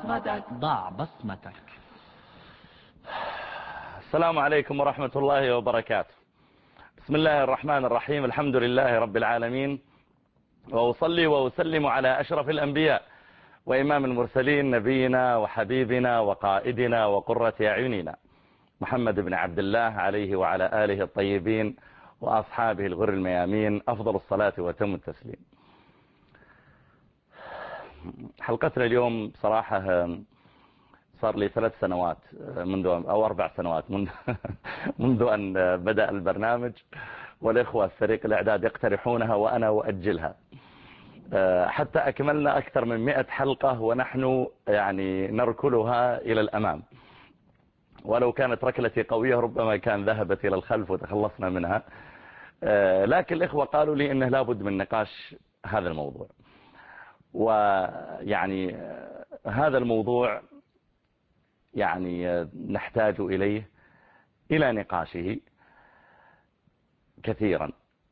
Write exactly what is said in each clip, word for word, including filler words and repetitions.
بصمتك. ضع بصمتك. السلام عليكم ورحمة الله وبركاته. بسم الله الرحمن الرحيم. الحمد لله رب العالمين، وأصلي وأسلم على أشرف الأنبياء وإمام المرسلين، نبينا وحبيبنا وقائدنا وقرة أعيننا محمد بن عبد الله عليه وعلى آله الطيبين وأصحابه الغر الميامين أفضل الصلاة وتم التسليم. حلقتنا اليوم بصراحة صار لي ثلاث سنوات منذ أو أربع سنوات منذ, منذ أن بدأ البرنامج، والإخوة في فريق الإعداد يقترحونها وأنا أؤجلها حتى أكملنا أكثر من مئة حلقة ونحن يعني نركلها إلى الأمام، ولو كانت ركلتي قوية ربما كان ذهبت إلى الخلف وتخلصنا منها، لكن الإخوة قالوا لي إنه لابد من نقاش هذا الموضوع. ويعني هذا الموضوع يعني نحتاج إليه إلى نقاشه كثيرا.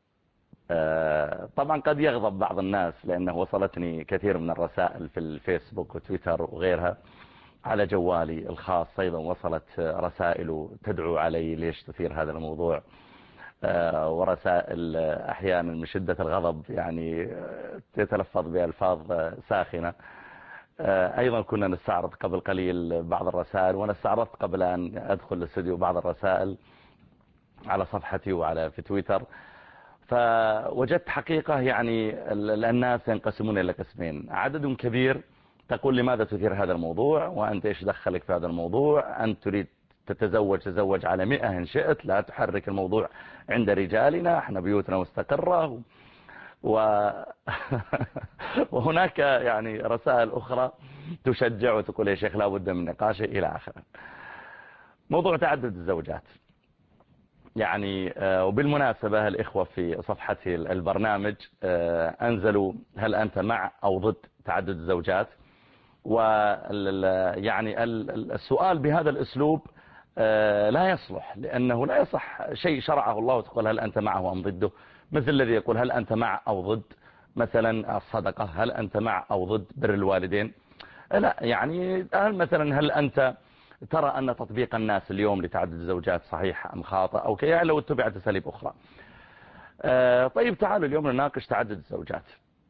طبعا قد يغضب بعض الناس لأنه وصلتني كثير من الرسائل في الفيسبوك وتويتر وغيرها. على جوالي الخاص أيضا وصلت رسائل تدعو علي ليش تثير هذا الموضوع، ورسائل أحيانا من شدة الغضب يعني تتلفظ بألفاظ ساخنة. أيضا كنا نستعرض قبل قليل بعض الرسائل، وأنا استعرضت قبل أن أدخل الاستوديو بعض الرسائل على صفحتي وعلى في تويتر، فوجدت حقيقة يعني الناس ينقسمون إلى قسمين. عدد كبير تقول لماذا تثير هذا الموضوع، وأنت إيش دخلك في هذا الموضوع، أنت تريد تتزوج تزوج على مئة إن شئت، لا تحرك الموضوع عند رجالنا، احنا بيوتنا مستقرة. و... وهناك يعني رسائل أخرى تشجع وتقول يا شيخ لا بد من نقاشه إلى آخره. موضوع تعدد الزوجات يعني، وبالمناسبة الإخوة في صفحة البرنامج أنزلوا هل أنت مع أو ضد تعدد الزوجات، ويعني السؤال بهذا الأسلوب لا يصلح، لأنه لا يصح شيء شرعه الله وتقول هل أنت معه أم ضده، مثل الذي يقول هل أنت مع أو ضد مثلا الصدقة، هل أنت مع أو ضد بر الوالدين. لا يعني مثلا هل أنت ترى أن تطبيق الناس اليوم لتعدد الزوجات صحيح أم خاطئ أو كي، يعني لو اتبعت أساليب أخرى. طيب تعالوا اليوم نناقش تعدد الزوجات.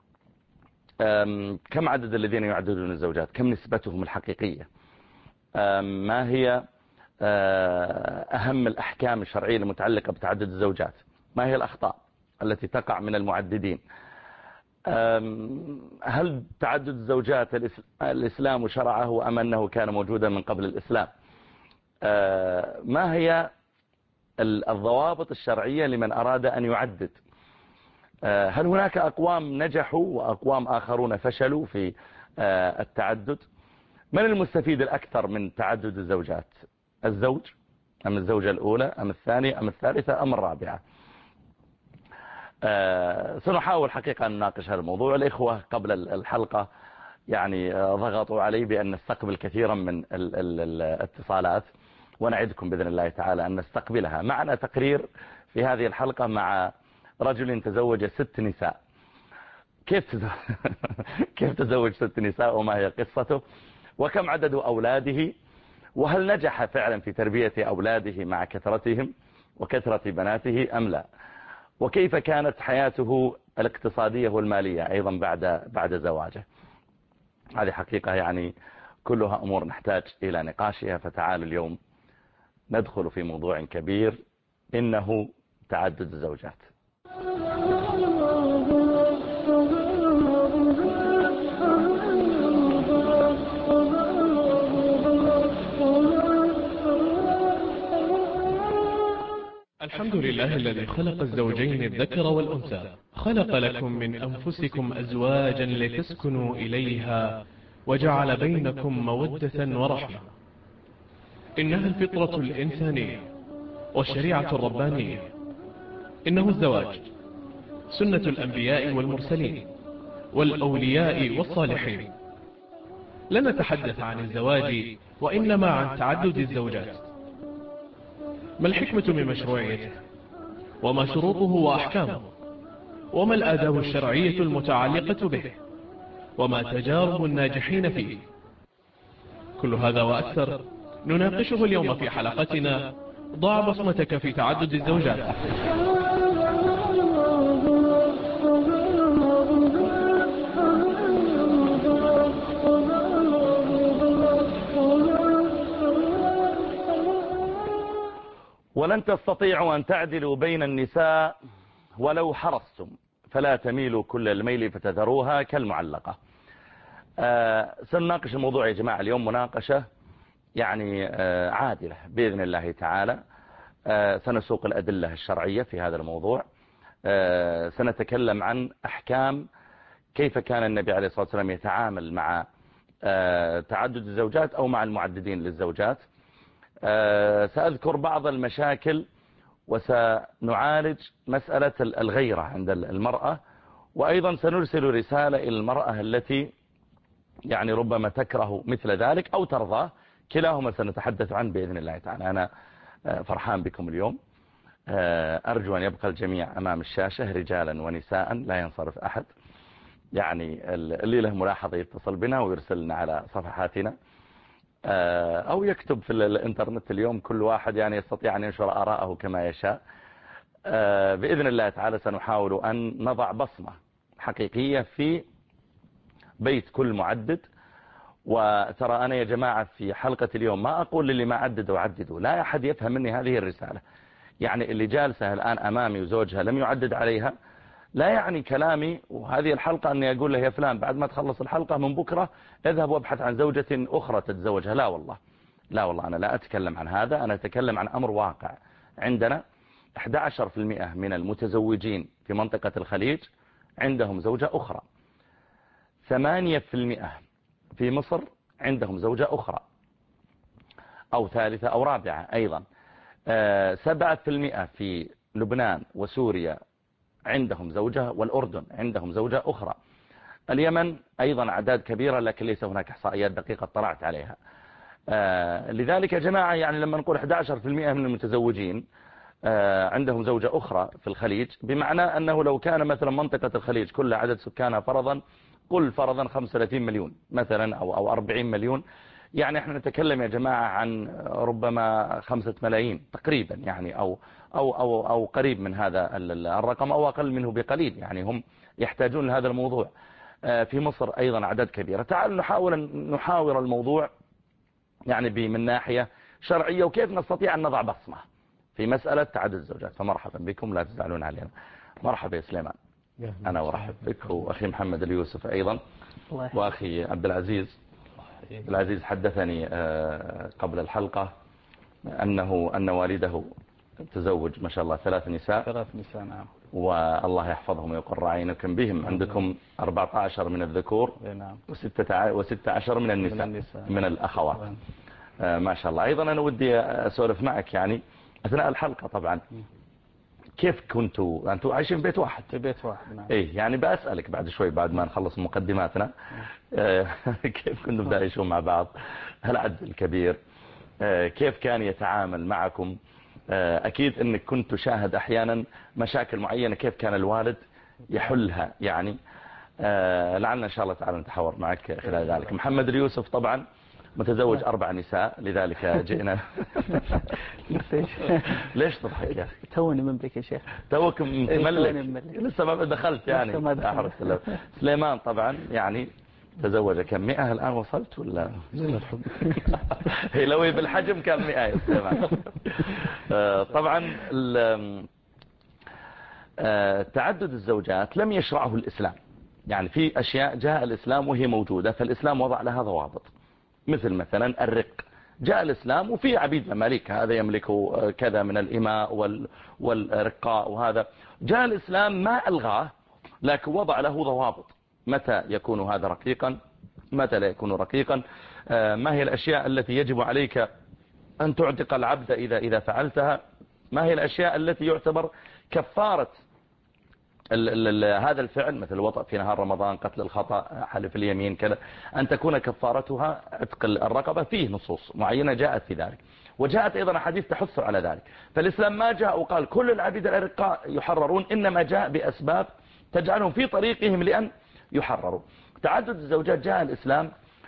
كم عدد الذين يعددون الزوجات، كم نسبتهم الحقيقية، ما هي أهم الأحكام الشرعية المتعلقة بتعدد الزوجات، ما هي الأخطاء التي تقع من المعددين، هل تعدد الزوجات الإسلام شرعه أم أنه كان موجودا من قبل الإسلام، ما هي الضوابط الشرعية لمن أراد أن يعدد، هل هناك أقوام نجحوا وأقوام آخرون فشلوا في التعدد، من المستفيد الأكثر من تعدد الزوجات، الزوج أم الزوجة الأولى أم الثانية أم الثالثة أم الرابعة. أه سنحاول حقيقة أن نناقش هذا الموضوع. الإخوة قبل الحلقة يعني ضغطوا علي بأن نستقبل كثيرا من الاتصالات، ونعدكم بإذن الله تعالى أن نستقبلها. معنا تقرير في هذه الحلقة مع رجل تزوج ست نساء. كيف تزوج كيف تزوج ست نساء وما هي قصته، وكم عدد أولاده، وهل نجح فعلا في تربية أولاده مع كثرتهم وكثرة بناته أم لا، وكيف كانت حياته الاقتصادية والمالية أيضا بعد بعد زواجه. هذه حقيقة يعني كلها أمور نحتاج إلى نقاشها. فتعالوا اليوم ندخل في موضوع كبير إنه تعدد الزوجات. الحمد لله الذي خلق الزوجين الذكر والأنثى، خلق لكم من أنفسكم أزواجا لتسكنوا إليها وجعل بينكم مودة ورحمة. إنها الفطرة الإنسانية والشريعة الربانية. إنه الزواج سنة الأنبياء والمرسلين والأولياء والصالحين. لن نتحدث عن الزواج وإنما عن تعدد الزوجات. ما الحكمة من مشروعيته، وما شروطه وأحكامه، وما الآداب الشرعية المتعلقة به، وما تجارب الناجحين فيه. كل هذا وأكثر نناقشه اليوم في حلقتنا ضع بصمتك في تعدد الزوجات. ولن تستطيعوا أن تعدلوا بين النساء ولو حرصتم فلا تميلوا كل الميل فتذروها كالمعلقة. آه سنناقش الموضوع يا جماعة اليوم مناقشة يعني آه عادلة بإذن الله تعالى. آه سنسوق الأدلة الشرعية في هذا الموضوع. آه سنتكلم عن أحكام كيف كان النبي عليه الصلاة والسلام يتعامل مع آه تعدد الزوجات أو مع المعددين للزوجات. آه سأذكر بعض المشاكل وسنعالج مسألة الغيرة عند المرأة، وأيضا سنرسل رسالة إلى المرأة التي يعني ربما تكره مثل ذلك أو ترضاه. كلاهما سنتحدث عنه بإذن الله تعالى. أنا فرحان بكم اليوم. أرجو أن يبقى الجميع أمام الشاشة رجالا ونساء لا ينصرف أحد. يعني اللي له ملاحظة يتصل بنا ويرسلنا على صفحاتنا أو يكتب في الإنترنت. اليوم كل واحد يعني يستطيع أن ينشر آراءه كما يشاء. بإذن الله تعالى سنحاول أن نضع بصمة حقيقية في بيت كل معدد. وترى أنا يا جماعة في حلقة اليوم ما أقول للي ما عددوا عددوا، لا أحد يفهم مني هذه الرسالة. يعني اللي جالسة الآن أمامي وزوجها لم يعدد عليها لا يعني كلامي وهذه الحلقة أني أقول له يا فلان بعد ما تخلص الحلقة من بكرة اذهب وابحث عن زوجة أخرى تتزوجها. لا والله لا والله أنا لا أتكلم عن هذا. أنا أتكلم عن أمر واقع. عندنا أحد عشر بالمئة من المتزوجين في منطقة الخليج عندهم زوجة أخرى. ثمانية بالمئة في مصر عندهم زوجة أخرى أو ثالثة أو رابعة أيضا. سبعة بالمئة في لبنان وسوريا عندهم زوجة، والأردن عندهم زوجة أخرى. اليمن أيضا أعداد كبيرة لكن ليس هناك إحصائيات دقيقة اطلعت عليها. آه لذلك يا جماعة يعني لما نقول أحد عشر بالمئة من المتزوجين آه عندهم زوجة أخرى في الخليج، بمعنى أنه لو كان مثلا منطقة الخليج كل عدد سكانها فرضا قل فرضا خمسة وثلاثين مليون مثلا أو أو أربعين مليون، يعني احنا نتكلم يا جماعة عن ربما خمسة ملايين تقريبا يعني أو أو أو أو قريب من هذا الرقم أو أقل منه بقليل. يعني هم يحتاجون لهذا الموضوع. في مصر أيضا أعداد كبيرة. تعالوا نحاول نحاور الموضوع يعني من ناحية شرعية وكيف نستطيع أن نضع بصمة في مسألة تعدد الزوجات. فمرحبا بكم لا تزعلون علينا. مرحبا يا سليمان. أنا ورحب بك وأخي محمد اليوسف أيضا وأخي عبد العزيز. العزيز حدثني قبل الحلقة أنه أن والده تزوج ما شاء الله ثلاث نساء ثلاث نساء نعم. والله يحفظهم ويقر عينكم بهم. عندكم أربعة عشر من الذكور نعم. وستة وستة عشر من النساء من, النساء. من الأخوات آه ما شاء الله. أيضا أنا ودي أسولف معك يعني أثناء الحلقة طبعا كيف كنتوا أنتوا عايشين في بيت واحد في بيت واحد نعم. إيه يعني بأسألك بعد شوي بعد ما نخلص مقدماتنا آه كيف كنتوا تعيشون مع بعض؟ هل عدد الكبير آه كيف كان يتعامل معكم؟ أكيد أنك كنت تشاهد أحيانا مشاكل معينة كيف كان الوالد يحلها يعني. لعلنا إن شاء الله تعالى نتحاور معك خلال ذلك. محمد اليوسف طبعا متزوج أربع نساء لذلك جئنا. ليش تضحك يا أخي؟ توني منبك يا شيخ. توك متملك لسه ما دخلت يعني. سليمان طبعا يعني تزوج كم مئة الآن وصلت ولا زين الحب. هي لو بالحجم كان مئة يا سليمان. طبعا تعدد الزوجات لم يشرعه الإسلام. يعني في أشياء جاء الإسلام وهي موجودة فالإسلام وضع لها ضوابط مثل مثلا الرق. جاء الإسلام وفي عبيد مماليك هذا يملك كذا من الإماء والرقاء وهذا. جاء الإسلام ما ألغاه لكن وضع له ضوابط. متى يكون هذا رقيقا متى لا يكون رقيقا. ما هي الأشياء التي يجب عليك أن تعتق العبد إذا إذا فعلتها. ما هي الأشياء التي يعتبر كفارة ال ال هذا الفعل مثل الوطأ في نهار رمضان قتل الخطأ حلف اليمين كذا أن تكون كفارتها عتق الرقبة. فيه نصوص معينة جاءت في ذلك وجاءت أيضا حديث تحث على ذلك. فالإسلام ما جاء وقال كل العبيد الأرقاء يحررون إنما جاء بأسباب تجعلهم في طريقهم لأن يحرروا. تعدد الزوجات جاء الإسلام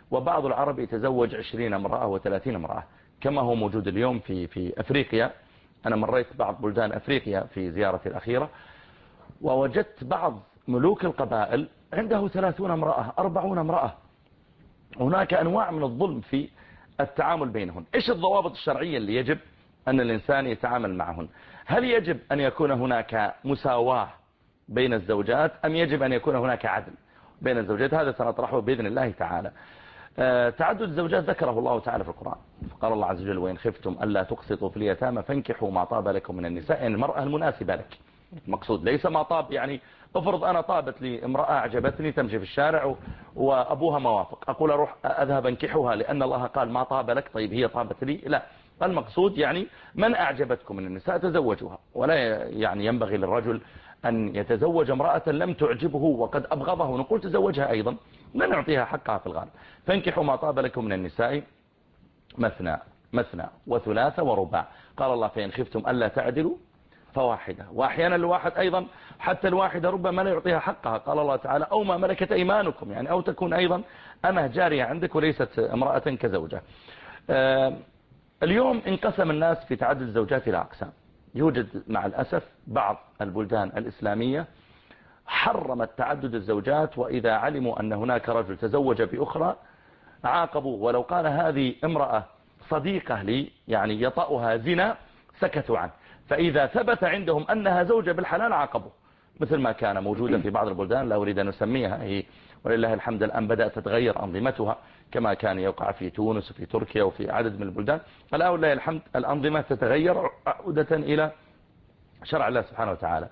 وبعض العرب يتزوج عشرين امرأة وثلاثين امرأة كما هو موجود اليوم في في أفريقيا. أنا مريت بعض بلدان أفريقيا في زيارتي الأخيرة، ووجدت بعض ملوك القبائل عنده ثلاثون امرأة أربعون امرأة. هناك أنواع من الظلم في التعامل بينهن. إيش الضوابط الشرعية اللي يجب أن الإنسان يتعامل معهن؟ هل يجب أن يكون هناك مساواة بين الزوجات أم يجب أن يكون هناك عدل بين الزوجات؟ هذا سنطرحه بإذن الله تعالى. أه تعدد الزوجات ذكره الله تعالى في القرآن، قال الله عز وجل: وإن خفتم ألا تقسطوا في اليتامى فانكحوا ما طاب لكم من النساء. يعني المرأة المناسبة لك، المقصود ليس ما طاب. يعني افرض أنا طابت لي امرأة أعجبتني تمشي في الشارع وأبوها موافق، أقول أروح أذهب انكحها لأن الله قال ما طاب لك. طيب هي طابت لي؟ لا، المقصود يعني من أعجبتكم من النساء تزوجوها، ولا يعني ينبغي للرجل أن يتزوج امرأة لم تعجبه وقد أبغضه ونقول تزوجها أيضا، لا نعطيها حقها في الغالب. فانكحوا ما طاب لكم من النساء مثنى مثنى وثلاثة ورباع. قال الله: فإن خفتم ألا تعدلوا فواحدة. وأحيانا الواحد أيضا حتى الواحدة ربما لا يعطيها حقها. قال الله تعالى: أو ما ملكت أيمانكم، يعني أو تكون أيضا أمه جارية عندك وليست امرأة كزوجة. آه اليوم انقسم الناس في تعدد الزوجات إلى أقسام. يوجد مع الأسف بعض البلدان الإسلامية حرمت تعدد الزوجات، وإذا علموا أن هناك رجل تزوج بأخرى عاقبوا، ولو قال هذه امرأة صديقة لي يعني يطأها زنا سكتوا عنه. فإذا ثبت عندهم أنها زوجة بالحلال عاقبوا، مثل ما كان موجودا في بعض البلدان لا أريد أن نسميها هي، ولله الحمد الآن بدأت تتغير أنظمتها كما كان يوقع في تونس وفي تركيا وفي عدد من البلدان. الآن ولله الحمد الأنظمة تتغير عودة إلى شرع الله سبحانه وتعالى.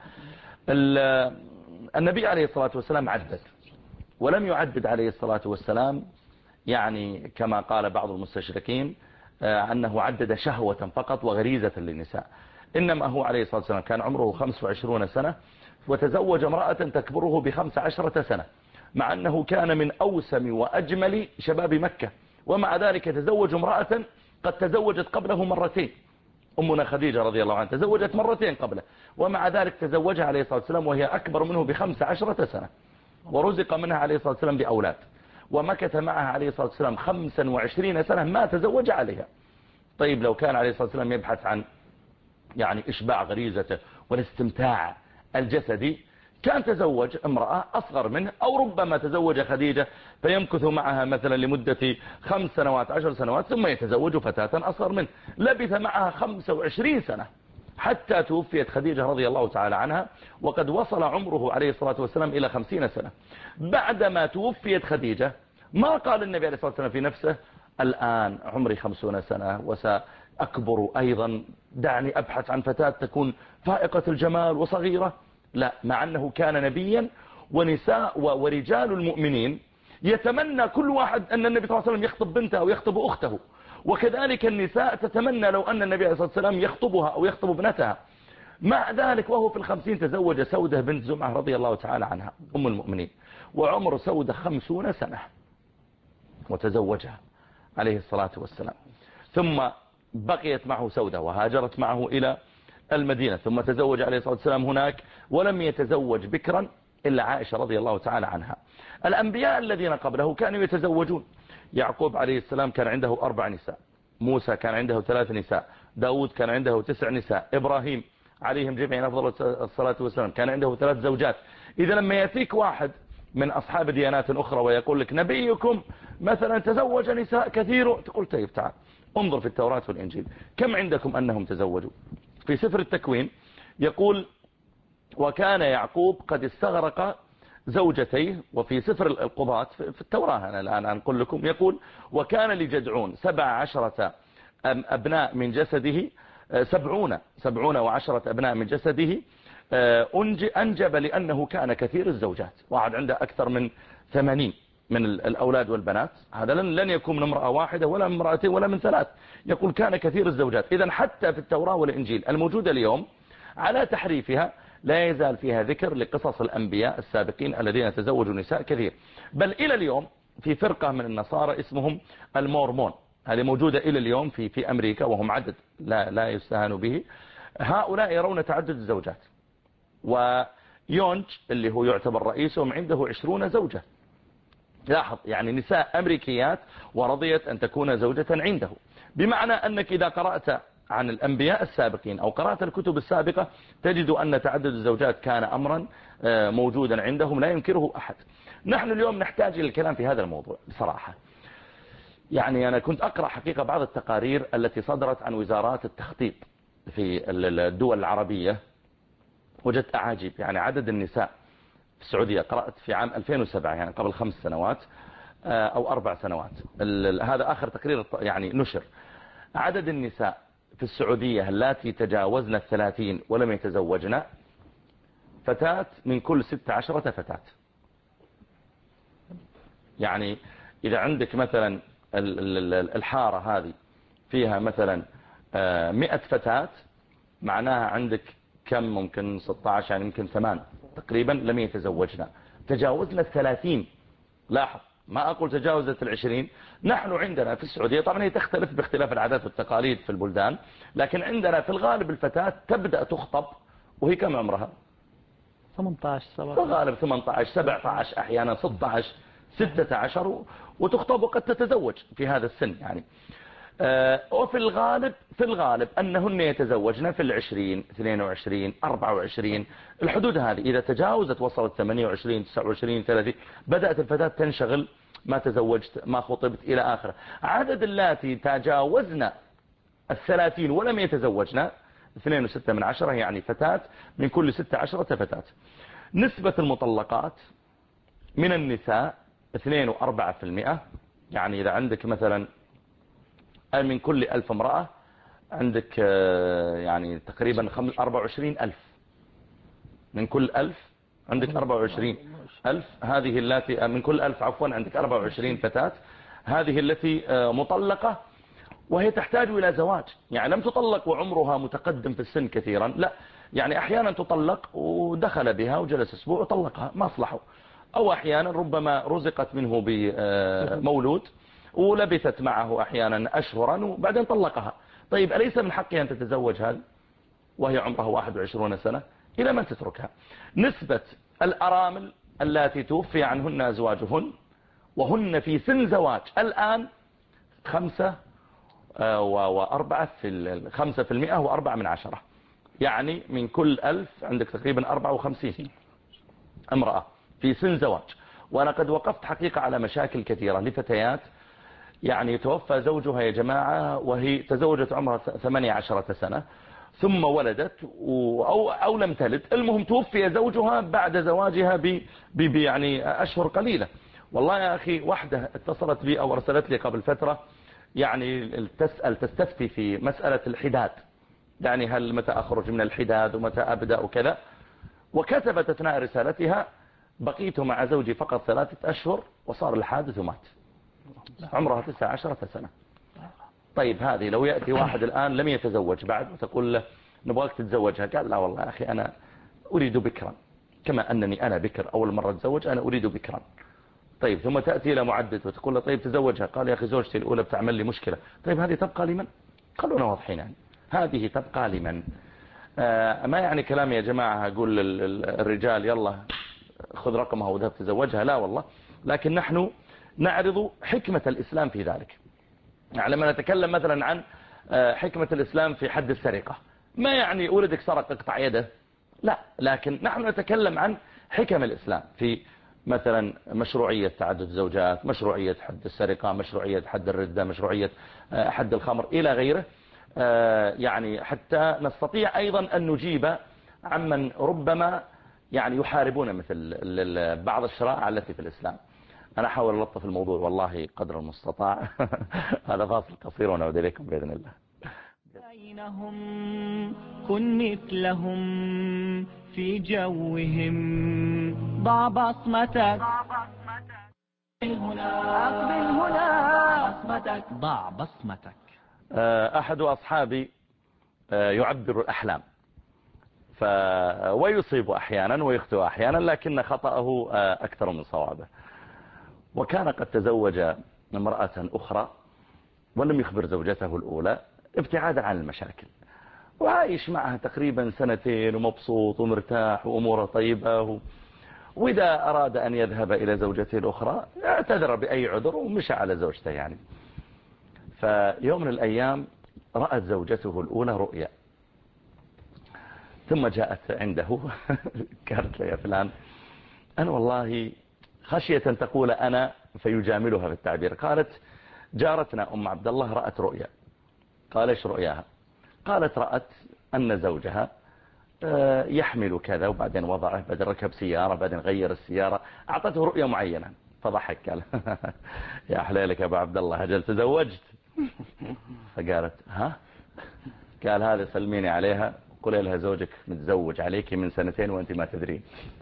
النبي عليه الصلاة والسلام عدد، ولم يعدد عليه الصلاة والسلام يعني كما قال بعض المستشركين أنه عدد شهوة فقط وغريزة للنساء. إنما هو عليه الصلاة والسلام كان عمره خمس وعشرون سنة وتزوج امرأة تكبره بخمس عشرة سنة، مع أنه كان من أوسم وأجمل شباب مكة، ومع ذلك تزوج امرأة قد تزوجت قبله مرتين. أمنا خديجة رضي الله عنها تزوجت مرتين قبله، ومع ذلك تزوجها عليه الصلاة والسلام وهي أكبر منه بخمس عشرة سنة، ورزق منها عليه الصلاة والسلام بأولاد، ومكث معها عليه الصلاة والسلام خمسا وعشرين سنة ما تزوج عليها. طيب لو كان عليه الصلاة والسلام يبحث عن يعني إشباع غريزته والاستمتاع الجسدي كان تزوج امرأة أصغر منه، أو ربما تزوج خديجة فيمكث معها مثلا لمدة خمس سنوات عشر سنوات ثم يتزوج فتاة أصغر منه. لبث معها خمسة وعشرين سنة حتى توفيت خديجة رضي الله تعالى عنها، وقد وصل عمره عليه الصلاة والسلام إلى خمسين سنة. بعدما توفيت خديجة ما قال النبي عليه الصلاة والسلام في نفسه: الآن عمري خمسون سنة وسأكبر أيضا، دعني أبحث عن فتاة تكون فائقة الجمال وصغيرة. لا، مع أنه كان نبيا، ونساء ورجال المؤمنين يتمنى كل واحد أن النبي صلى الله عليه وسلم يخطب بنته أو يخطب أخته، وكذلك النساء تتمنى لو أن النبي عليه الصلاة والسلام يخطبها أو يخطب ابنتها. مع ذلك وهو في الخمسين تزوج سودة بنت زمعة رضي الله تعالى عنها أم المؤمنين، وعمر سودة خمسون سنة وتزوجها عليه الصلاة والسلام. ثم بقيت معه سودة وهاجرت معه إلى المدينة، ثم تزوج عليه الصلاة والسلام هناك، ولم يتزوج بكرا إلا عائشة رضي الله تعالى عنها. الأنبياء الذين قبله كانوا يتزوجون. يعقوب عليه السلام كان عنده أربع نساء، موسى كان عنده ثلاث نساء، داود كان عنده تسع نساء، إبراهيم عليهم جميعا أفضل الصلاة والسلام كان عنده ثلاث زوجات. إذا لما يأتيك واحد من أصحاب ديانات أخرى ويقول لك نبيكم مثلا تزوج نساء كثير، تقول طيب تعال انظر في التوراة والإنجيل كم عندكم أنهم تزوجوا. في سفر التكوين يقول: وكان يعقوب قد استغرق زوجتيه. وفي سفر القضاة في التوراة أنا الآن أنقل لكم يقول: وكان لجدعون سبع عشرة أبناء من جسده، سبعون سبعون وعشرة أبناء من جسده، أنجب لأنه كان كثير الزوجات، واحد عنده أكثر من ثمانين من الأولاد والبنات. هذا لن, لن يكون من امرأة واحدة ولا من امرأتين ولا من ثلاث، يقول كان كثير الزوجات. إذن حتى في التوراة والإنجيل الموجودة اليوم على تحريفها لا يزال فيها ذكر لقصص الأنبياء السابقين الذين تزوجوا نساء كثير. بل إلى اليوم في فرقة من النصارى اسمهم المورمون، هذه موجودة إلى اليوم في في أمريكا، وهم عدد لا لا يستهان به. هؤلاء يرون تعدد الزوجات، ويونج اللي هو يعتبر رئيسهم عنده عشرون زوجة. لاحظ يعني نساء أمريكيات ورضيت أن تكون زوجة عنده، بمعنى أنك إذا قرأت عن الأنبياء السابقين أو قرأت الكتب السابقة تجد أن تعدد الزوجات كان أمرا موجودا عندهم لا ينكره أحد. نحن اليوم نحتاج إلى الكلام في هذا الموضوع بصراحة. يعني أنا كنت أقرأ حقيقة بعض التقارير التي صدرت عن وزارات التخطيط في الدول العربية، وجدت أعاجيب. يعني عدد النساء في السعودية، قرأت في عام ألفين وسبعة يعني قبل خمس سنوات أو أربع سنوات، هذا آخر تقرير يعني نشر، عدد النساء في السعودية التي تجاوزن الثلاثين ولم يتزوجن فتاة من كل ست عشرة فتاة. يعني إذا عندك مثلا الحارة هذه فيها مثلا مئة فتاة، معناها عندك كم؟ ممكن ستة عشر، يعني يمكن ثمان تقريبا لم يتزوجنا. تجاوزنا الثلاثين. لاحظ، ما أقول تجاوزت العشرين. نحن عندنا في السعودية، طبعا هي تختلف باختلاف العادات والتقاليد في البلدان، لكن عندنا في الغالب الفتاة تبدأ تخطب وهي كم عمرها؟ ثمانية عشر سبعة في عشر الغالب ثمانية عشر سبعة عشر أحيانا ستة عشر ستة عشر، وتخطب وقد تتزوج في هذا السن يعني. وفي الغالب في الغالب أنهن يتزوجن في العشرين، اثنين وعشرين، أربعة وعشرين، الحدود هذه. إذا تجاوزت وصلت ثمانية وعشرين، تسعة وعشرين، ثلاثين، بدأت الفتاة تنشغل، ما تزوجت، ما خطبت إلى آخره. عدد اللاتي تجاوزن الثلاثين ولم يتزوجن اثنين وستة من عشرة، يعني فتاة من كل ستة عشرة فتاة. نسبة المطلقات من النساء اثنين وأربعة في المئة. يعني إذا عندك مثلا من كل ألف امرأة عندك يعني تقريبا أربعة وعشرين ألف، من كل ألف عندك أربعة وعشرين ألف. هذه التي من كل ألف عفوا عندك أربعة وعشرين فتاة، هذه التي مطلقة وهي تحتاج إلى زواج. يعني لم تطلق وعمرها متقدم في السن كثيرا، لا، يعني أحيانا تطلق ودخل بها وجلس أسبوع وطلقها ما أصلحه، أو أحيانا ربما رزقت منه بمولود ولبثت معه أحيانا أشهرا وبعدين طلقها. طيب أليس من حقها أن تتزوج هذه وهي عمرها واحد وعشرون سنة؟ إلى من تتركها؟ نسبة الأرامل التي توفي عنهن أزواجهن وهن في سن زواج الآن خمسة وأربعة في خمسة في المئة وأربعة من عشرة. يعني من كل ألف عندك تقريبا أربعة وخمسين امرأة في سن زواج. وأنا قد وقفت حقيقة على مشاكل كثيرة لفتيات يعني يتوفى زوجها يا جماعة وهي تزوجت عمرها ثمانية عشرة سنة ثم ولدت أو, أو لم تلد، المهم توفي زوجها بعد زواجها ب يعني أشهر قليلة. والله يا أخي واحدة اتصلت بي أو أرسلت لي قبل فترة يعني تسأل تستفتي في مسألة الحداد، يعني هل متى أخرج من الحداد ومتى أبدأ وكذا، وكتبت أثناء رسالتها بقيت مع زوجي فقط ثلاثة أشهر وصار الحادث ومات، عمرها تسعة عشرة سنة. طيب هذه لو يأتي واحد الآن لم يتزوج بعد وتقول له نبغاك تتزوجها، قال لا والله يا أخي أنا أريد بكرا، كما أنني أنا بكر أول مرة أتزوج أنا أريد بكرا. طيب ثم تأتي إلى معدد وتقول له طيب تزوجها، قال يا أخي زوجتي الأولى بتعمل لي مشكلة. طيب هذه تبقى لمن؟ خلونا واضحين، يعني هذه تبقى لمن؟ آه ما يعني كلام يا جماعة أقول الرجال يلا خذ رقمها وذهب تزوجها، لا والله. لكن نحن نعرض حكمة الإسلام في ذلك. يعني لما نتكلم مثلا عن حكمة الإسلام في حد السرقة، ما يعني ولدك سرق اقطع يده، لا، لكن نحن نتكلم عن حكم الإسلام في مثلا مشروعية تعدد الزوجات، مشروعية حد السرقة، مشروعية حد الردة، مشروعية حد الخمر إلى غيره، يعني حتى نستطيع أيضا أن نجيب عمن ربما يعني يحاربون مثل بعض الشرائع التي في الإسلام. أنا أحاول ألطف الموضوع والله قدر المستطاع. هذا فاصل قصير ونعود إليكم بإذن الله. بينهم كن مثلهم في جوهم، ضع بصمتك هنا، أقبل هنا بصمتك، ضع بصمتك. أحد أصحابي يعبر الأحلام ف... ويصيب أحيانا ويخطئ أحيانا، لكن خطأه أكثر من صوابه. وكان قد تزوج امرأة أخرى ولم يخبر زوجته الأولى ابتعادا عن المشاكل، وعايش معها تقريبا سنتين ومبسوط ومرتاح وأموره طيبة و... وإذا أراد أن يذهب إلى زوجته الأخرى اعتذر بأي عذر ومشى على زوجته يعني. فيوم من الأيام رأت زوجته الأولى رؤيا، ثم جاءت عنده قالت له يا فلان أنا والله خشية تقول أنا فيجاملها في التعبير. قالت جارتنا أم عبد الله رأت رؤيا. قال ايش رؤياها؟ قالت رأت أن زوجها يحمل كذا وبعدين وضعه، بعدين ركب سيارة، بعدين غير السيارة، أعطته رؤية معينة. فضحك قال يا حليلك يا أبو عبد الله هجل تزوجت؟ فقالت ها؟ قال هذا سلميني عليها قولي لها زوجك متزوج عليك من سنتين وانت ما تدرين.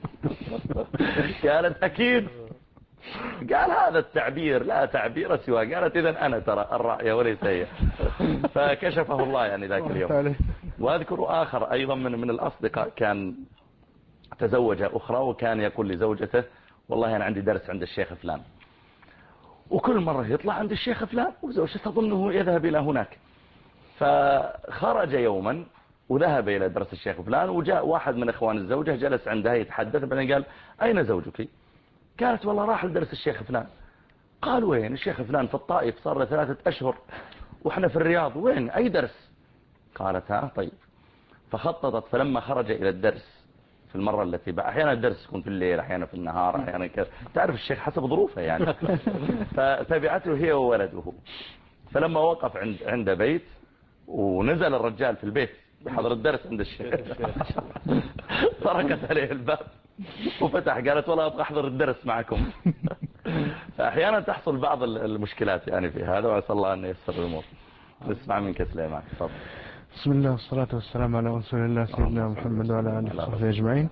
قالت أكيد. قال هذا التعبير لا تعبير سوى. قالت إذن أنا ترى الرأي وليس هي. فكشفه الله يعني ذاك اليوم. وأذكر آخر أيضا من من الأصدقاء كان تزوج أخرى وكان يقول لزوجته والله أنا عندي درس عند الشيخ فلان، وكل مرة يطلع عند الشيخ فلان وزوجته تظنه يذهب إلى هناك. فخرج يوما وذهب إلى درس الشيخ فلان، وجاء واحد من إخوان الزوجة جلس عندها يتحدث، بعدين قال أين زوجك؟ قالت والله راح لدرس الشيخ فلان. قال وين الشيخ فلان؟ في الطائف صار له ثلاثة أشهر وإحنا في الرياض، وين أي درس؟ قالت ها طيب. فخططت، فلما خرج إلى الدرس في المرة التي بقى أحيانا الدرس يكون في الليل أحيانا في النهار أحيانا كذا، تعرف الشيخ حسب ظروفه يعني. فتبعته هي وولده. فلما وقف عند عند بيت ونزل الرجال في البيت بحضر الدرس عند الشيخ طرقت عليه الباب وفتح قالت والله أبغى أحضر الدرس معكم. فأحيانا تحصل بعض المشكلات يعني في هذا، وعسى الله أن ييسر الأمور. نسمع منك سليمان تفضل. بسم الله والصلاة والسلام على رسول الله سيدنا محمد وعلى آله وصحبه أجمعين.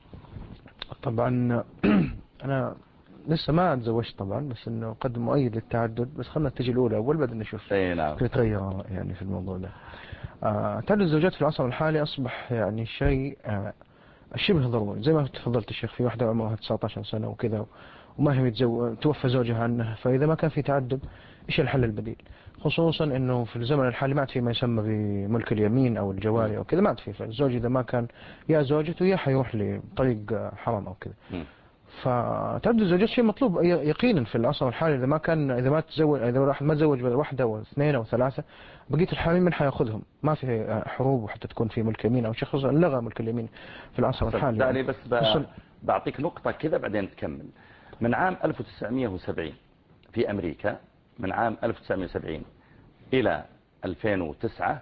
طبعا أنا لسه ما تزوجت طبعا، بس إنه قد مؤيد للتعدد، بس خلنا تجي الأولى أول بعدين نشوف نعم كيف يتغير يعني في الموضوع ده. آه تعدد الزوجات في العصر الحالي أصبح يعني شيء آه شبه ضروري، زي ما تفضلت الشيخ، في واحدة عمرها تسعة عشر سنة وكذا وما هي متزوج، توفى زوجها عنها، فإذا ما كان في تعدد إيش الحل البديل؟ خصوصا انه في الزمن الحالي ما عاد في ما يسمى بملك اليمين او الجواري او كذا، ما عاد في. فالزوج اذا ما كان يا زوجته يا حيروح لطريق حرام او كذا. فتعدد الزوجات شيء مطلوب يقينا في العصر الحالي. اذا ما كان اذا ما تزوج اذا واحد ما تزوج واحده او اثنين او ثلاثه، بقيه الحامين من حياخذهم. ما في حروب وحتى تكون في ملك يمين او شخص لغى ملك اليمين في العصر الحالي. يعني بس بعطيك نقطه كذا بعدين تكمل. من عام ألف وتسعمئة وسبعين في امريكا، من عام ألف وتسعمئة وسبعين إلى ألفين وتسعة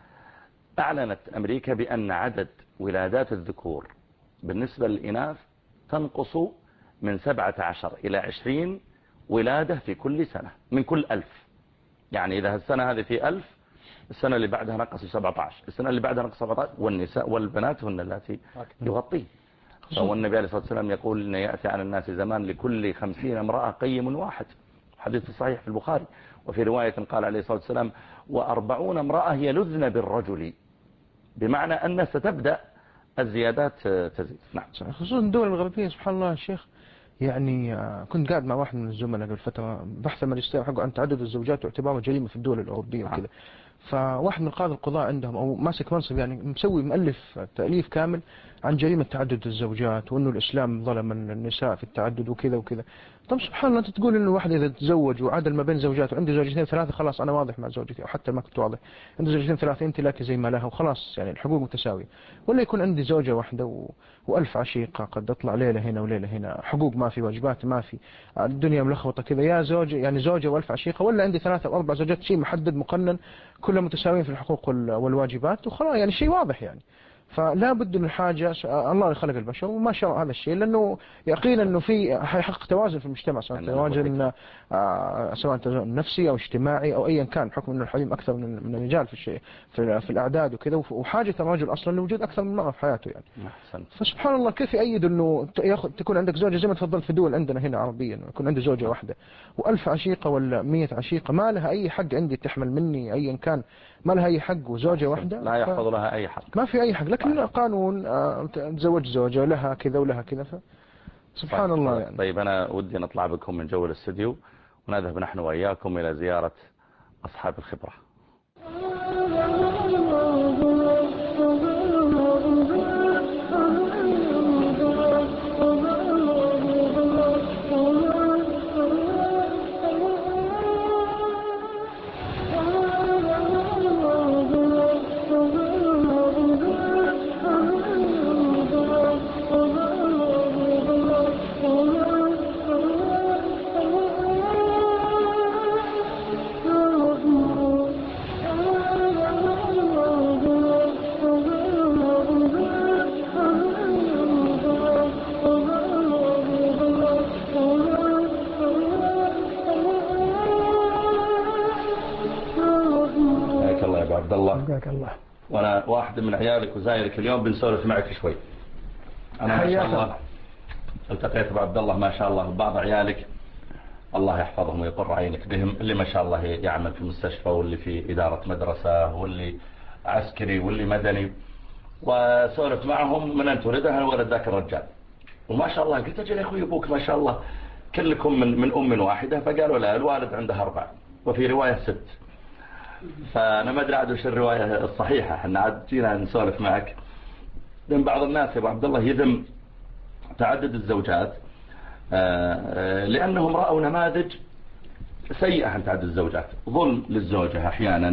أعلنت أمريكا بأن عدد ولادات الذكور بالنسبة للإناث تنقص من سبعة عشر إلى عشرين ولادة في كل سنة من كل ألف. يعني إذا السنة هذه في ألف، السنة اللي بعدها نقصوا سبعة عشر، السنة اللي بعدها نقصوا سبعة عشر، والنساء والبنات هن التي يغطيه. والنبي عليه الصلاة والسلام يقول إن يأتي على الناس زمان لكل خمسين امرأة قيم واحد، حديث صحيح في البخاري. وفي رواية قال عليه الصلاة والسلام وأربعون امرأة يلذن بالرجل، بمعنى أن ستبدأ الزيادات تزيد. نعم. خصوصا الدول الغربية سبحان الله الشيخ، يعني كنت قاعد مع واحد من الزملاء قبل فترة بحث الماجستير حقه عن تعدد الزوجات واعتباره جريمة في الدول الأوروبية وكذا. فواحد من قاضي القضاء عندهم أو ماسك منصب يعني مسوي مؤلف تأليف كامل عن جريمة تعدد الزوجات، وأنه الإسلام ظلم النساء في التعدد وكذا وكذا. طب سبحان الله أنت تقول إنه واحد إذا تزوج وعدل ما بين زوجاته، عنده زوجتين ثلاثة خلاص أنا واضح مع زوجتي، أو حتى ما كنت واضح عنده زوجتين ثلاثة أنت لك زي ما لها وخلاص، يعني الحقوق متساوية. ولا يكون عندي زوجة واحدة و... وألف عشيقة، قد أطلع ليلة هنا وليلة هنا، حقوق ما في، واجبات ما في، الدنيا ملخبطة كذا، يا زوج يعني زوجة وألف عشيقة، ولا عندي ثلاثة وأربع زوجات، شيء محدد مقنن كلهم متساويين في الحقوق والواجبات وخلاص، يعني شيء واضح يعني. فلا بد من الحاجة، الله خلق البشر وما شاء هذا الشيء، لأنه يقين أنه في حيحقق توازن في المجتمع، سواء توازن سواء توازن نفسي أو اجتماعي أو أيا كان، بحكم أنه الحريم أكثر من الرجال في الشيء في, في الأعداد وكذا، وحاجة الرجل أصلا لوجود أكثر من مرة في حياته يعني. فسبحان الله كيف يأيد أنه ياخذ تكون عندك زوجة زي ما تفضلت في دول عندنا هنا عربيا، يكون عندي زوجة واحدة وألف عشيقة ولا مية عشيقة، ما لها أي حق عندي تحمل مني أيا كان، ما لها أي حق، وزوجة واحدة لا يحفظ لها أي حق، ما في أي حق. لكن قانون تزوج زوجة لها كذا ولها كذا، سبحان الله يعني. طيب أنا ودي نطلع بكم من جو الاستديو ونذهب نحن وإياكم إلى زيارة أصحاب الخبرة. عبد الله. حياك الله. وانا واحد من عيالك وزايرك اليوم بنسولف معك شوي. انا ما شاء الله التقيت بعبد الله ما شاء الله ببعض عيالك الله يحفظهم ويقر عينك بهم، اللي ما شاء الله يعمل في المستشفى واللي في إدارة مدرسة واللي عسكري واللي مدني، وسولف معهم من أن تريدها الولد ذاك الرجال وما شاء الله. قلت أجل يا أخوي أبوك ما شاء الله كلكم من, من أم واحدة، فقالوا لا الوالد عنده أربع وفي رواية ست. فأنا ما أدري عاد وش الرواية الصحيحة، احنا عاد جينا نسولف معك. لأن بعض الناس يا أبو عبد الله يذم تعدد الزوجات لأنهم رأوا نماذج سيئة عن تعدد الزوجات، ظلم للزوجة أحيانا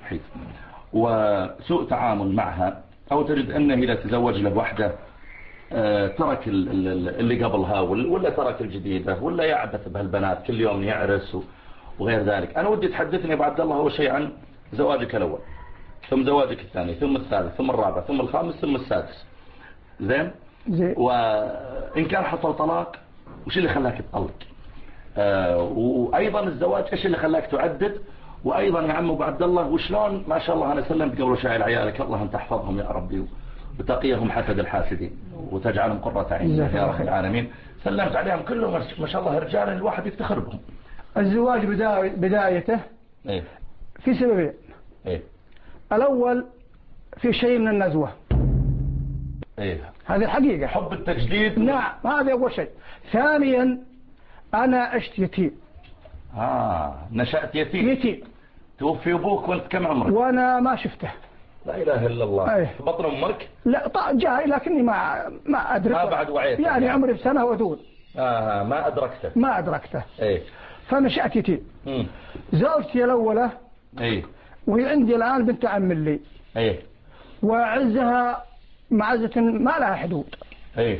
وسوء تعامل معها، أو تجد أنه إذا تزوج له واحدة ترك اللي قبلها ولا ترك الجديدة ولا يعبث بهالبنات كل يوم يعرس وغير ذلك. أنا ودي تحدثني أبو عبد الله أول شيء عن زواجك الأول، ثم زواجك الثاني، ثم الثالث، ثم الرابع، ثم الخامس، ثم السادس. زين؟ وإن كان حصل طلاق وش اللي خلاك تطلق؟ آه وأيضا الزواج إيش اللي خلاك تعدد؟ وأيضا يا عم أبو عبد الله وشلون ما شاء الله أنا سلمت قبل شوي عيالك الله أن تحفظهم يا ربي وتقيهم حسد الحاسدين وتجعلهم قرة عين يا رب العالمين. سلمت عليهم كلهم ما شاء الله رجال الواحد يفتخر بهم. الزواج بدايته إيه؟ في سببين. إيه؟ الأول في شيء من النزوة. إيه؟ هذه الحقيقة. حب التجديد. نعم هذا أول شيء. ثانيا أنا عشت يتيم. آه نشأت يتيم. يتيم. توفي أبوك وأنت كم عمرك؟ وأنا ما شفته. لا إله إلا الله. أيه. في بطن أمك؟ لا جاء لكني ما ما أدرك. ما بعد وعيت. يعني, يعني عمري بسنة ودون. آه ما أدركته. ما أدركته. إيه. فنشأت يتيم. مم. زوجتي الأولى. إيه. وهي عندي الآن بنت عم لي. إيه. وعزها معزة ما لها حدود. إيه.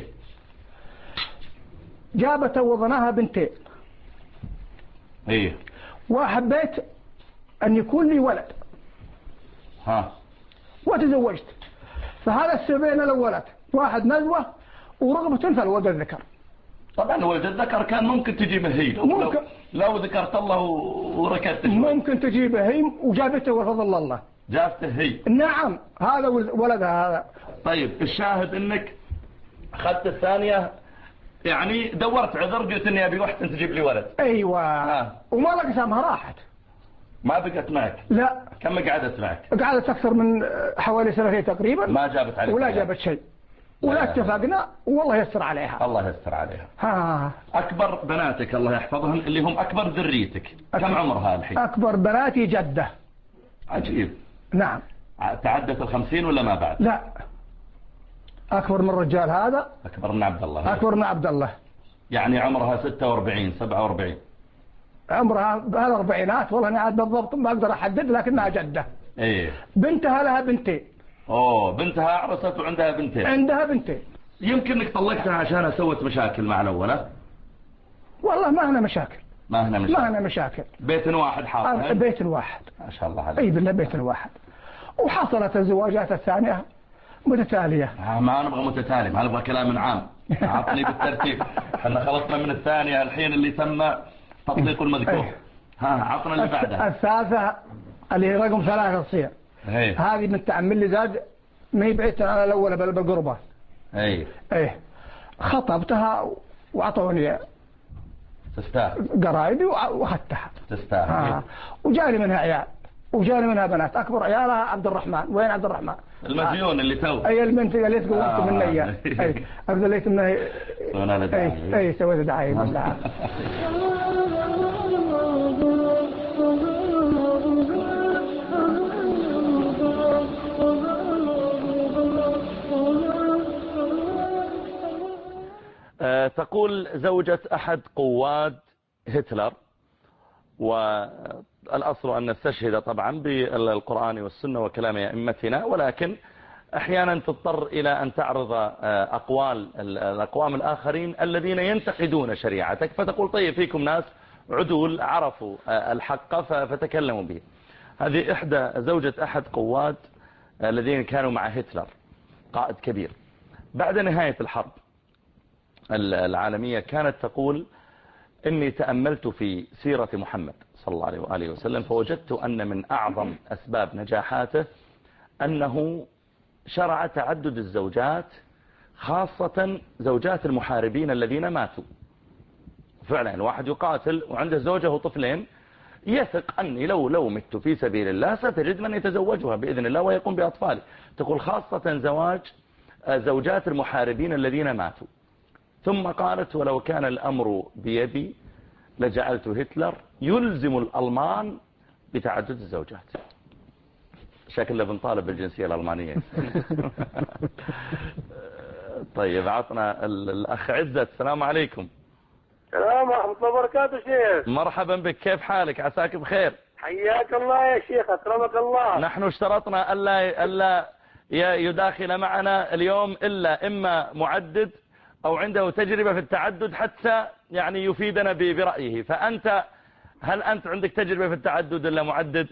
جابت وظناها بنتين. إيه. وحبيت أن يكون لي ولد. ها. وتزوجت. فهذا السببين الأولات، واحد نزوة ورغبة في الولد الذكر. طبعا ولد الذكر كان ممكن تجيبه هي لو, ممكن. لو ذكرت الله وركزت شوي. ممكن تجيبه هي وجابته والفضل الله. جابته هي. نعم هذا ولدها هذا. طيب الشاهد انك اخذت الثانية يعني دورت عذر قلت اني ابي واحدة تجيب لي ولد. ايوه. آه. وما لقى سامها راحت. ما بقت معك؟ لا. كم قعدت معك؟ قعدت اكثر من حوالي سنتين تقريبا. ما جابت عليك ولا جابت شيء. ولا اتفقنا والله يستر عليها. الله يستر عليها. ها. اكبر بناتك الله يحفظهم اللي هم اكبر ذريتك أكبر. كم عمرها الحين؟ اكبر بناتي جدة. عجيب. نعم. تعدت الخمسين ولا ما بعد؟ لا اكبر من الرجال هذا. اكبر من عبد الله. اكبر من عبد الله. يعني عمرها ستة وأربعين سبعة وأربعين. عمرها بهالاربعينات والله انا عاد بالضبط ما اقدر احدد لكنها جدة. ايه. بنتها لها بنتين. اوه بنتها عرست وعندها بنتين. عندها بنتين. يمكن انك طلقتها عشانها سوت مشاكل مع الاولى. والله ما هنا مشاكل. ما هنا مشاكل. ما هنا مشاكل. بيت واحد حاصل. بيت واحد. ما شاء الله عليك. اي بالله بيت واحد. وحصلت الزواجات الثانية متتالية. ما نبغى متتالي، ما نبغى كلام عام. عطني بالترتيب. احنا خلصنا من الثانية الحين اللي تم تطليق المذكور. ها عطنا اللي بعدها. الثالثة اللي رقم ثلاثة تصير. هذه بنت عم اللي زاد ما هي بعيدة عن الأولى بل بالقربة. ايه. ايه. خطبتها وعطوني تستاهل قرايبي واخذتها. تستاهل. آه. وجاني منها عيال وجاني منها بنات. اكبر عيالها عبد الرحمن. وين عبد الرحمن؟ المزيون اللي تو. اي المنطقه اللي تقولت آه. منها اياه. اي ابدليت منها. اي اي سويت دعايه بالله. تقول زوجة أحد قواد هتلر، والأصل أن نستشهد طبعا بالقرآن والسنة وكلام أئمتنا، ولكن أحيانا تضطر إلى أن تعرض أقوال الأقوام الآخرين الذين ينتقدون شريعتك، فتقول طيب فيكم ناس عدول عرفوا الحق فتكلموا به. هذه إحدى زوجة أحد قواد الذين كانوا مع هتلر، قائد كبير. بعد نهاية الحرب العالمية كانت تقول إني تأملت في سيرة محمد صلى الله عليه وآله وسلم فوجدت أن من أعظم أسباب نجاحاته أنه شرع تعدد الزوجات خاصة زوجات المحاربين الذين ماتوا. فعلا الواحد يقاتل وعنده زوجة وطفلين يثق أني لو لو مت في سبيل الله ستجد من يتزوجها بإذن الله ويقوم بأطفاله. تقول خاصة زواج زوجات المحاربين الذين ماتوا. ثم قالت ولو كان الأمر بيدي لجعلت هتلر يلزم الألمان بتعدد الزوجات. شكله بنطالب بالجنسية الألمانية. طيب عطنا الأخ عزت. السلام عليكم. السلام ورحمة الله وبركاته شيخ. مرحبا بك، كيف حالك؟ عساك بخير. حياك الله يا شيخ، أكرمك الله. نحن اشترطنا ألا, ألا يداخل معنا اليوم إلا إما معدد أو عنده تجربة في التعدد حتى يعني يفيدنا برأيه. فأنت هل أنت عندك تجربة في التعدد إلا معدد؟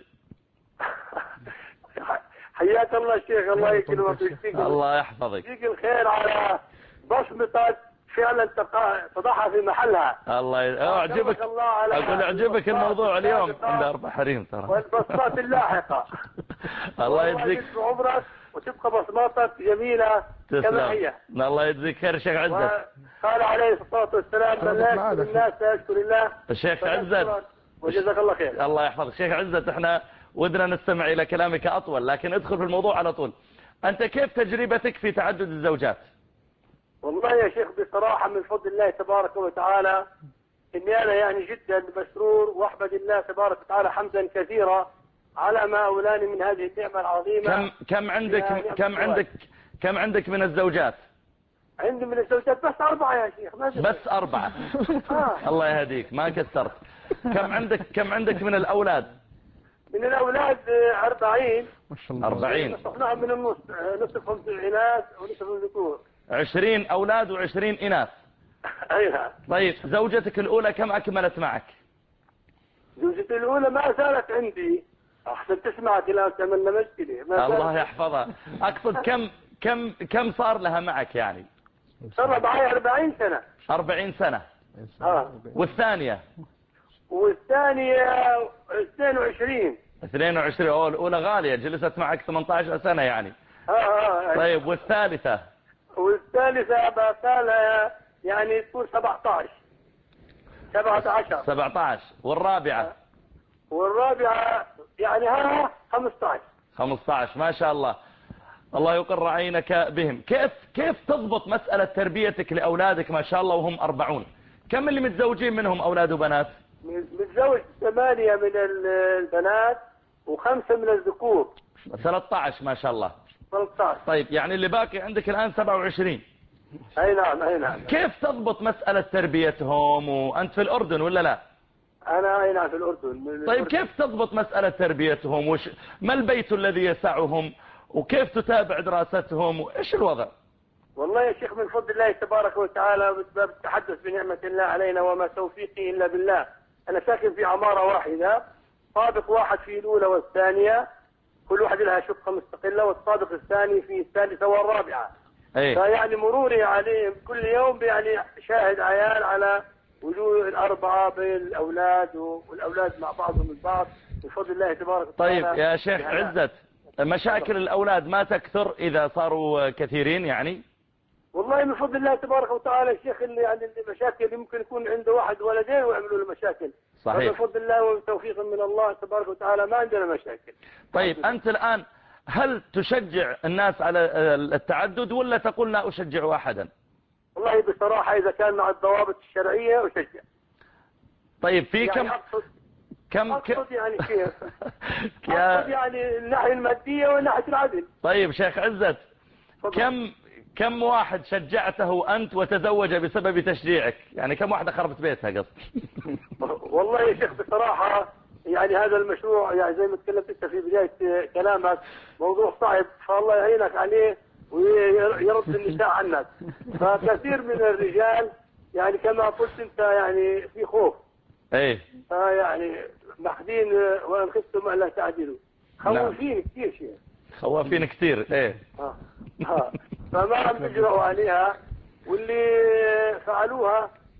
حياك الله شيخ، الله يكرمك ويجزيك الله يحفظك. يجزيك الخير على بصمتك، فعلا تضعها في محلها. الله ي... أعجبك أقول أعجبك الموضوع اليوم عند أربع حريم ترى. والبصمات اللاحقة. الله يجزيك عمرك وتبقى بصماتك جميلة كما هي. الله يجزيك خير شيخ عزت. قال عليه الصلاة والسلام من لا يشكر الناس لا يشكر الله. الشيخ عزت وجزاك الله خير. الله يحفظك شيخ عزت. احنا ودنا نستمع إلى كلامك أطول لكن ادخل في الموضوع على طول. أنت كيف تجربتك في تعدد الزوجات؟ والله يا شيخ بصراحة من فضل الله تبارك وتعالى إني أنا يعني جدا مسرور وأحمد الله تبارك وتعالى حمدا كثيرا على ما أولاني من هذه النعمة العظيمة. كم كم عندك كم عندك كم عندك من الزوجات؟ عندي من الزوجات بس أربعة يا شيخ. ما بس أربعة. الله يهديك ما كثرت. كم عندك كم عندك من الأولاد؟ من الأولاد أربعين. ما شاء الله. أربعين. نصفناها من النص، نصفهم إناث ونصفهم ذكور. عشرين أولاد وعشرين إناث. أيها. طيب زوجتك الأولى كم أكملت معك؟ زوجتي الأولى ما زالت عندي. أحسن تسمع كلام تعملنا مشكلة. الله يحفظها. أقصد كم كم كم صار لها معك يعني؟ صار معي أربعين سنة. أربعين سنة. آه. والثانية؟ والثانية اثنين وعشرين. اثنين وعشرين. أول الأولى غالية جلست معك ثمانية عشر سنة يعني. آه آه. طيب والثالثة؟ والثالثة بقى لها يعني تكون سبعة عشر. سبعة عشر. سبعة عشر. والرابعة؟ والرابعة يعني ها خمسة عشر. خمسة عشر ما شاء الله. الله يقر عينك بهم. كيف كيف تضبط مسألة تربيتك لأولادك ما شاء الله وهم أربعون؟ كم اللي متزوجين منهم أولاد وبنات؟ متزوج ثمانية من البنات وخمسة من الذكور. ثلاثة عشر ما شاء الله. ثلاثة عشر. طيب يعني اللي باقي عندك الآن سبعة وعشرين. أي نعم أي نعم. كيف تضبط مسألة تربيتهم وأنت في الأردن ولا لا؟ أنا أي نعم في الأردن. طيب كيف تضبط مسألة تربيتهم وش ما البيت الذي يسعهم وكيف تتابع دراستهم وإيش الوضع؟ والله يا شيخ من فضل الله تبارك وتعالى بسبب التحدث بنعمة الله علينا وما توفيقي إلا بالله. أنا ساكن في عمارة واحدة، طابق واحد في الأولى والثانية، كل واحد لها شقة مستقلة، والطابق الثاني في الثالثة والرابعة. أيه. فيعني مروري عليهم كل يوم يعني شاهد عيان على وجوه الأربعة بين الأولاد والأولاد مع بعضهم البعض بفضل الله تبارك وتعالى. طيب يا شيخ عزت مشاكل الأولاد ما تكثر إذا صاروا كثيرين يعني؟ والله من فضل الله تبارك وتعالى الشيخ اللي يعني المشاكل اللي ممكن يكون عنده واحد ولدين ويعملوا له مشاكل. صحيح. من فضل الله وتوفيق من الله تبارك وتعالى ما عندنا مشاكل. طيب أنت الآن هل تشجع الناس على التعدد ولا تقول لا أشجع أحدا؟ والله بصراحة إذا كان مع الضوابط الشرعية أشجع. طيب في يعني كم أقصد كم أقصد يعني كيف أقصد يعني الناحية المادية والناحية العدل. طيب شيخ عزت كم كم واحد شجعته أنت وتزوج بسبب تشجيعك؟ يعني كم واحدة خربت بيتها قصد؟ والله يا شيخ بصراحة يعني هذا المشروع يعني زي ما تكلمت انت في بداية كلامك موضوع صعب، فالله يعينك عليه ويرد النساء عنك. فكثير من الرجال يعني كما قلت انت يعني في خوف. ايه. يعني ماخذين وان خفتم الا تعدلوا. خوفين كثير شيء. خوافين كثير ايه. اه اه فما عم يجرؤوا عليها، واللي فعلوها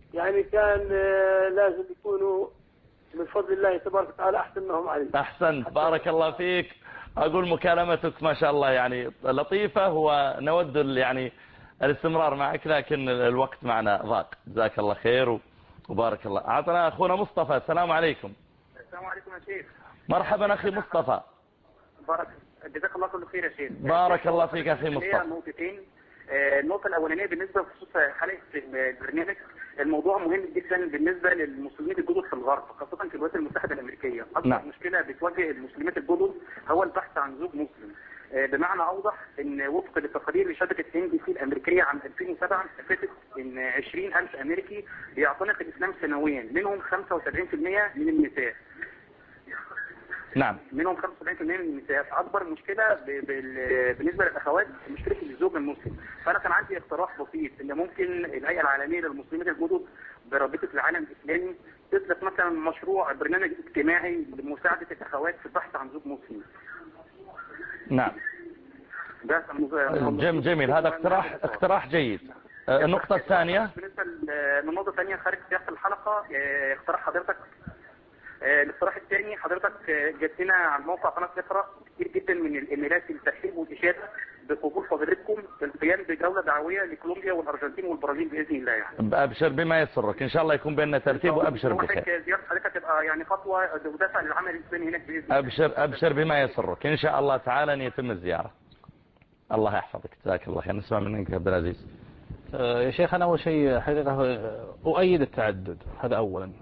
يعني كان آه، لازم يكونوا من فضل الله تبارك وتعالى أحسن منهم علي. أحسنت، بارك الله فيك. أقول مكالمتك ما شاء الله يعني لطيفة، ونود يعني الاستمرار معك، لكن الوقت معنا ضاق. جزاك الله خير وبارك الله. أعطنا أخونا مصطفى. السلام عليكم. السلام عليكم يا شيخ. مرحبا أخي مصطفى. بارك جزاك الله كل خير يا شيخ. بارك الله فيك أخي مصطفى. نقطتين. النقطة الأولانية بالنسبة بخصوص حلقة البرنامج، الموضوع مهم جدا بالنسبة للمسلمين الجدد في الغرب، خاصة في الولايات المتحدة الأمريكية. أكبر نعم. مشكلة بتواجه المسلمين الجدد هو البحث عن زوج مسلم. بمعنى أوضح إن وفق للتقارير لشبكة إن بي سي الأمريكية عام ألفين وسبعة اثبتت إن عشرين ألف أمريكي بيعتنق الإسلام سنويا، منهم خمسة وسبعين بالمئة من النساء. نعم. منهم خمسة وسبعين بالمئة من النساء. اكبر مشكله بالنسبه للاخوات مشكله الزوج المسلم. فانا كان عندي اقتراح بسيط ان ممكن الهيئه العالميه للمسلمين الجدد برابطه العالم الاسلامي تطلق مثلا مشروع برنامج اجتماعي لمساعده الاخوات في البحث عن زوج مسلم. نعم. ده جم جميل، هذا اقتراح اقتراح جيد. النقطه الثانيه بالنسبه للنقطه الثانيه خارج سياق الحلقه، اقتراح حضرتك. الاقتراح الثاني حضرتك جاتنا على موقع قناه اقرا كتير جدا من الايميلات الترحيب والاشاده بقبول فضيلتكم القيام بجوله دعويه لكولومبيا والارجنتين والبرازيل باذن الله يعني. ابشر بما يسرك، ان شاء الله يكون بيننا ترتيب، وابشر بخير. زياره حضرتك تبقى يعني خطوه ودافع للعمل الاسلامي هناك باذن الله. ابشر ابشر بما يسرك ان شاء الله تعالى ان يتم الزياره. الله يحفظك، جزاك الله خير. نسمع منك عبد العزيز. يا شيخ انا اول شيء حقيقه اؤيد التعدد، هذا اولا.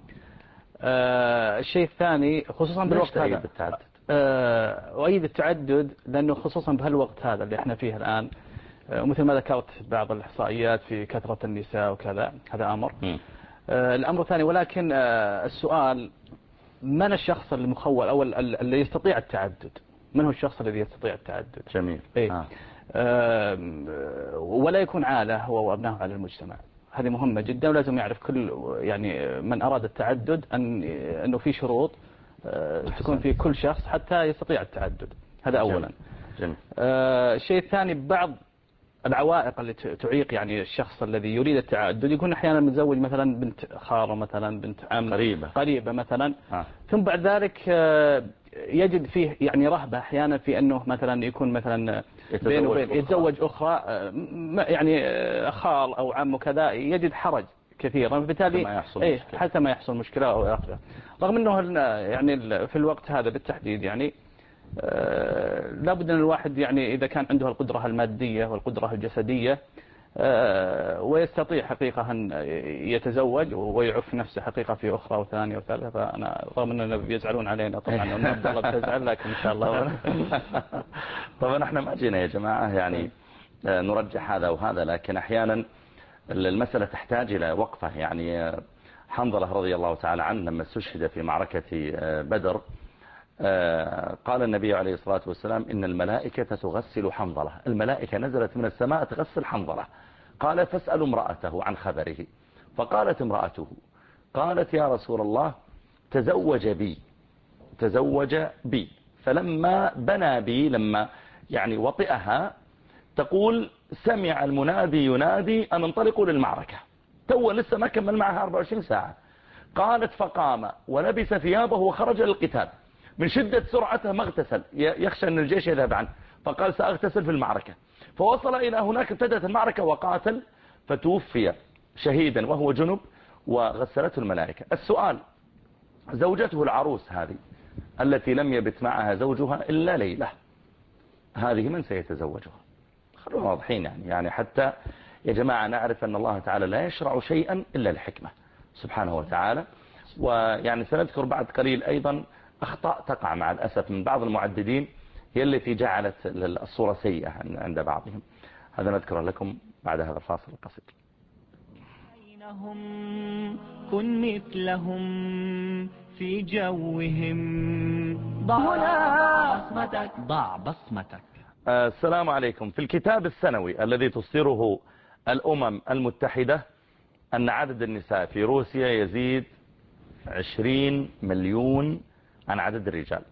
آه الشيء الثاني خصوصا بالوقت هذا بالتعدد. آه أؤيد التعدد لأنه خصوصا بهالوقت هذا اللي احنا فيه الآن، آه مثل ما ذكرت بعض الإحصائيات في كثرة النساء وكذا، هذا أمر. آه الأمر الثاني ولكن آه السؤال، من الشخص المخول أو اللي يستطيع التعدد؟ من هو الشخص الذي يستطيع التعدد؟ جميل. إيه؟ آه. آه ولا يكون عالة هو وأبنائه على المجتمع. هذه مهمة جدا، ولازم يعرف كل يعني من أراد التعدد أن أنه في شروط تكون في كل شخص حتى يستطيع التعدد. هذا أولا. جميل. آه الشيء الثاني، بعض العوائق اللي تعيق يعني الشخص الذي يريد التعدد، يكون أحيانا متزوج مثلا بنت خالة مثلا، بنت عم قريبة قريبة مثلا، آه. ثم بعد ذلك آه يجد فيه يعني رهبة أحيانا في أنه مثلا يكون مثلا بينه وبين يتزوج أخرى يعني خال أو عم وكذا، يجد حرج كثيرا، بالتالي إيه حتى ما يحصل مشكلة أو آخره. رغم أنه يعني في الوقت هذا بالتحديد يعني آه لابد أن الواحد يعني إذا كان عنده القدرة المادية والقدرة الجسدية آه ويستطيع حقيقة أن يتزوج ويعف نفسه حقيقة في أخرى وثانية وثالثة. فأنا رغم أننا بيزعلون علينا طبعا أن عبد الله بتزعل، لكن إن شاء الله. طبعا احنا ما جينا يا جماعة يعني نرجح هذا وهذا، لكن أحيانا المسألة تحتاج إلى وقفة. يعني حنظلة رضي الله تعالى عنه لما استشهد في معركة بدر، قال النبي عليه الصلاة والسلام إن الملائكة تغسل حنظلة. الملائكة نزلت من السماء تغسل حنظلة. قال فاسألوا امرأته عن خبره. فقالت امرأته قالت يا رسول الله تزوج بي تزوج بي فلما بنى بي، لما يعني وطئها، تقول سمع المنادي ينادي أن انطلقوا للمعركة. تو لسه ما كمل معها أربعة وعشرين ساعة. قالت فقام ولبس ثيابه وخرج للقتال. من شدة سرعته ما اغتسل، يخشى أن الجيش يذهب عنه، فقال سأغتسل في المعركة. فوصل إلى هناك، ابتدت المعركة وقاتل، فتوفي شهيدا وهو جنب، وغسلته الملائكة. السؤال، زوجته العروس هذه التي لم يبت معها زوجها إلا ليلة، هذه من سيتزوجها؟ خلونا واضحين يعني يعني حتى يا جماعة نعرف أن الله تعالى لا يشرع شيئا إلا لحكمة سبحانه وتعالى. ويعني سنذكر بعد قليل أيضا أخطاء تقع مع الأسف من بعض المعددين، هي التي جعلت الصورة سيئة عند بعضهم. هذا نذكر لكم بعد هذا الفاصل القصير. بينهم كن مثلهم في جوهم، ضع بصمتك ضع بصمتك. السلام عليكم. في الكتاب السنوي الذي تصدره الأمم المتحدة أن عدد النساء في روسيا يزيد عشرين مليون عن عدد الرجال،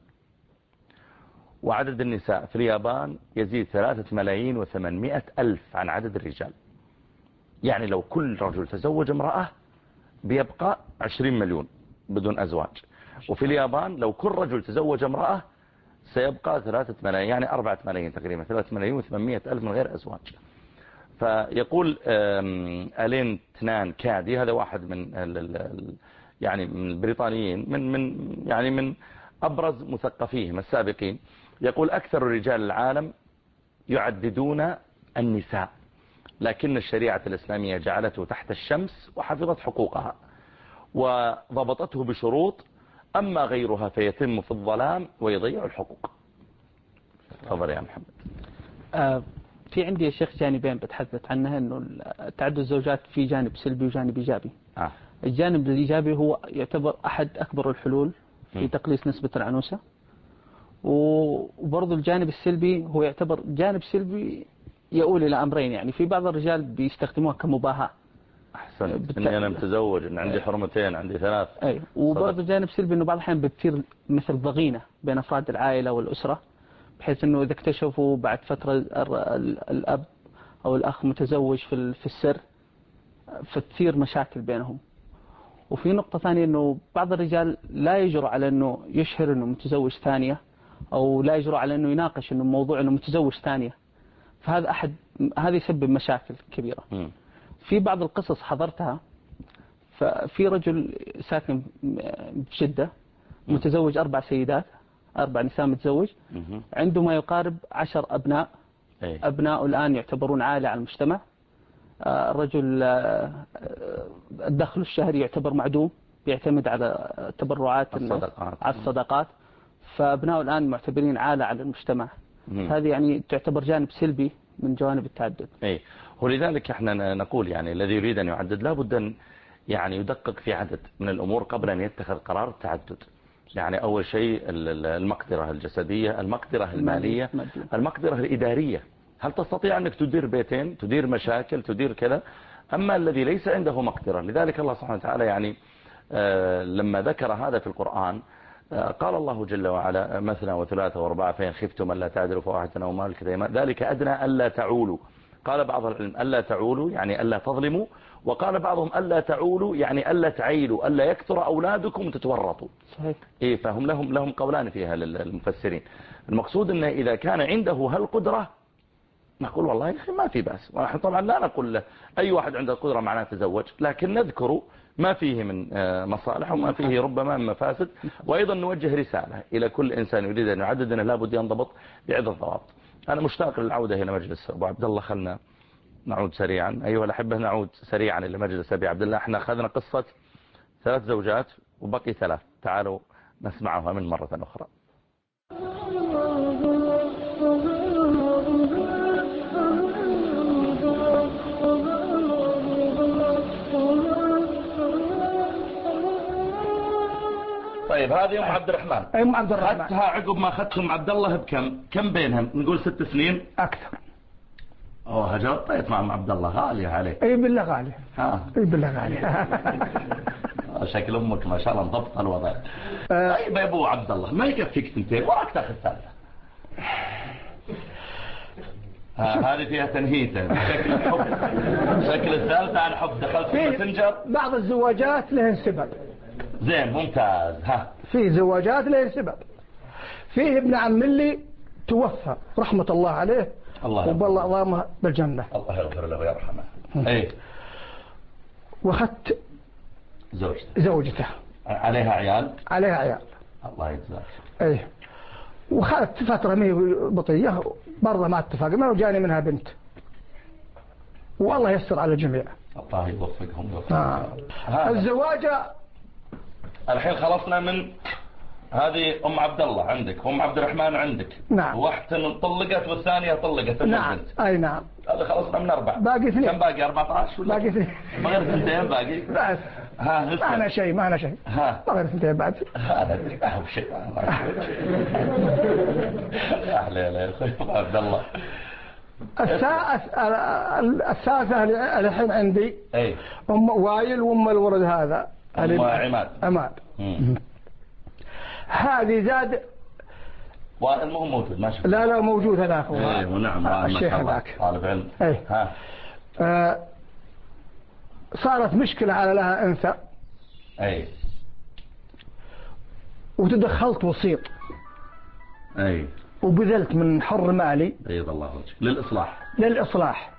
وعدد النساء في اليابان يزيد ثلاثة ملايين وثمانمائة ألف عن عدد الرجال. يعني لو كل رجل تزوج امرأة بيبقى عشرين مليون بدون أزواج. وفي اليابان لو كل رجل تزوج امرأة سيبقى ثلاثة ملايين، يعني أربعة ملايين تقريبا، ثلاثة ملايين وثمانمائة ألف من غير أزواج. فيقول ألين تنان كادي، هذا واحد من يعني من البريطانيين، من من يعني من أبرز مثقفيهم السابقين، يقول أكثر رجال العالم يعددون النساء، لكن الشريعة الإسلامية جعلته تحت الشمس وحفظت حقوقها وضبطته بشروط، أما غيرها فيتم في الظلام ويضيع الحقوق. تفضل يا محمد. آه في عندي يا شيخ جانبين بتحدث عنها، أنه تعدد الزوجات في جانب سلبي وجانب إيجابي. آه. الجانب الإيجابي هو يعتبر أحد أكبر الحلول في م. تقليص نسبة العنوسة، وبرضو الجانب السلبي هو يعتبر جانب سلبي يؤول إلى أمرين. يعني في بعض الرجال بيستخدموها كمباهاة. أحسن بت... إني أنا متزوج، إن عندي حرمتين، عندي ثلاث. أي. وبرضو جانب سلبي إنه بعض الأحيان بتصير مثل ضغينة بين أفراد العائلة والأسرة، بحيث إنه إذا اكتشفوا بعد فترة الأب أو الأخ متزوج في في السر فتصير مشاكل بينهم. وفي نقطة ثانية إنه بعض الرجال لا يجرؤ على إنه يشهر إنه متزوج ثانية، أو لا يجرؤ على إنه يناقش إنه موضوع إنه متزوج ثانية، فهذا أحد هذا يسبب مشاكل كبيرة. م. في بعض القصص حضرتها، ففي رجل ساكن بجدة متزوج أربع سيدات، أربع نساء متزوج، عنده ما يقارب عشر أبناء. أي. أبناء الآن يعتبرون عالة على المجتمع. الرجل الدخل الشهري يعتبر معدوم، بيعتمد على تبرعات الصدقات. على الصدقات، فأبناء الآن معتبرين عالة على المجتمع. هذه يعني تعتبر جانب سلبي من جوانب التعدد. أي. ولذلك احنا نقول يعني الذي يريد أن يعدد لابد أن يعني يدقق في عدد من الأمور قبل أن يتخذ قرار التعدد. يعني أول شيء المقدرة الجسدية، المقدرة المالية، المقدرة الإدارية. هل تستطيع أنك تدير بيتين، تدير مشاكل، تدير كذا؟ أما الذي ليس عنده مقدرة، لذلك الله سبحانه وتعالى يعني آه لما ذكر هذا في القرآن آه قال الله جل وعلا مثنى وثلاثة واربعة فإن خفتم ألا تعدلوا فواحدة أو ما ملكت أيمانكم ذلك أدنى ألا تعولوا. قال بعض العلم ألا تعولوا يعني ألا تظلموا، وقال بعضهم ألا تعولوا يعني ألا تعيلوا، ألا يكثر أولادكم وتتورطوا. صحيح. إيه فهم لهم لهم قولان فيها للمفسرين. المقصود أنه إذا كان عنده هالقدرة نقول والله يا أخي ما في بأس، ونحن طبعا لا نقول له أي واحد عنده قدرة معناه تزوج، لكن نذكر ما فيه من مصالح وما فيه ربما من مفاسد، وأيضا نوجه رسالة إلى كل إنسان يريد أن يعدد أنه لابد ينضبط بعدة ضوابط. أنا مشتاق للعودة إلى مجلس أبو عبد الله، خلنا نعود سريعا. أيها الأحبة نعود سريعا إلى مجلس أبي عبد الله. احنا أخذنا قصة ثلاث زوجات وبقي ثلاث، تعالوا نسمعها من مرة أخرى. طيب هذه أم عبد الرحمن. أي أم عبد الرحمن. أخذتها عقب ما أخذتهم عبد الله بكم؟ كم بينهم؟ نقول ست سنين؟ أكثر. أوه هجرت طيب مع أم عبد الله، غالية عليه. أي بالله غالية. ها. أي بالله غالية. شكل أمك ما شاء الله انضبط الوضع. أه طيب يا أبو عبد الله ما يكفيك تنتين وراك تاخذ ثالثة. هذه فيها تنهيته شكل الحب، شكل الثالثة عن حب دخلت في الماسنجر. بعض الزواجات لها سبب. زين ممتاز. ها في زواجات لها سبب. فيه ابن عم لي توفى رحمة الله عليه، الله وبالله عظامه بالجنة، الله يغفر له ويرحمه. ايه واخذت زوجته زوجته عليها عيال عليها عيال الله يجزاك. ايه وخذت فترة مي بطية برضه ما اتفقنا وجاني منها بنت، والله يسر على الجميع. الله يوفقهم ويوفقهم. آه. الزواج الحين خلصنا من هذه أم عبد الله عندك، وأم عبد الرحمن عندك. نعم. واحدة طلقت والثانية طلقت. نعم. البنت. أي نعم. هذا خلصنا من أربعة. باقي اثنين. كم باقي؟ أربعة عشر ولا؟ باقي اثنين. ما غير اثنتين باقي. بس. ها ما أنا شيء ما أنا شيء. ها. ما غير اثنتين بعد. هذا ما هو شيء. أهلا يا أخوي عبد الله. الثالثة الحين عندي. أي. أم وائل وأم الولد هذا. أم عماد. عماد. هذه زاد وائل مو موجود ما شفت. لا لا موجود هذاك. ايه ونعم الشيخ هذاك طالب علم. ايه. ها آه صارت مشكلة على لها انثى أي. وتدخلت وسيط. أي. وبذلت من حر مالي. بيض الله وجهك. للإصلاح. للإصلاح.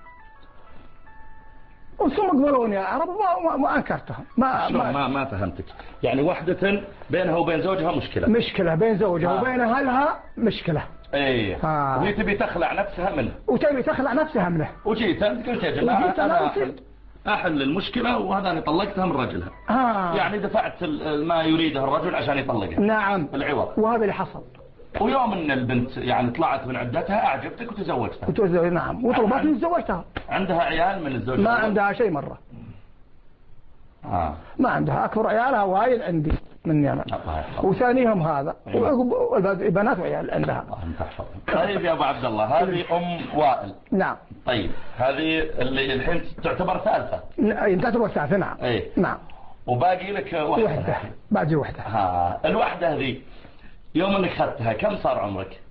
ثم قبلوني يا عرب ما, ما أنكرتهم. ما ما, ما ما فهمتك. يعني وحدة بينها وبين زوجها مشكلة. مشكلة بين زوجها آه. وبين أهلها مشكلة. ايه آه. وهي تبي تخلع نفسها منه. وتبي تخلع نفسها منه. وجيت انت قلت يا جماعة أنا أحل, أحل المشكلة وهذا أنا طلقتها من رجلها. آه. يعني دفعت ما يريده الرجل عشان يطلقها. نعم. العوض. وهذا اللي حصل. ويوم ان البنت يعني طلعت من عدتها اعجبتك وتزوجتها. وتزوج نعم وطلبتني تزوجتها. عندها عيال من الزوج؟ ما عندها شيء مرة. آه. ما عندها أكبر عيالها وايد عندي من يمن. وثانيهم هذا والبنات وعيال عندها. طيب يا ابو عبد الله هذه ام وائل. نعم. طيب هذه اللي الحين تعتبر ثالثة. تعتبر ثالثة نعم. ايه. نعم. وباقي لك وحدة. وحدة. باقي وحدة. ها الوحدة هذه يوم انك اخذتها كم صار عمرك؟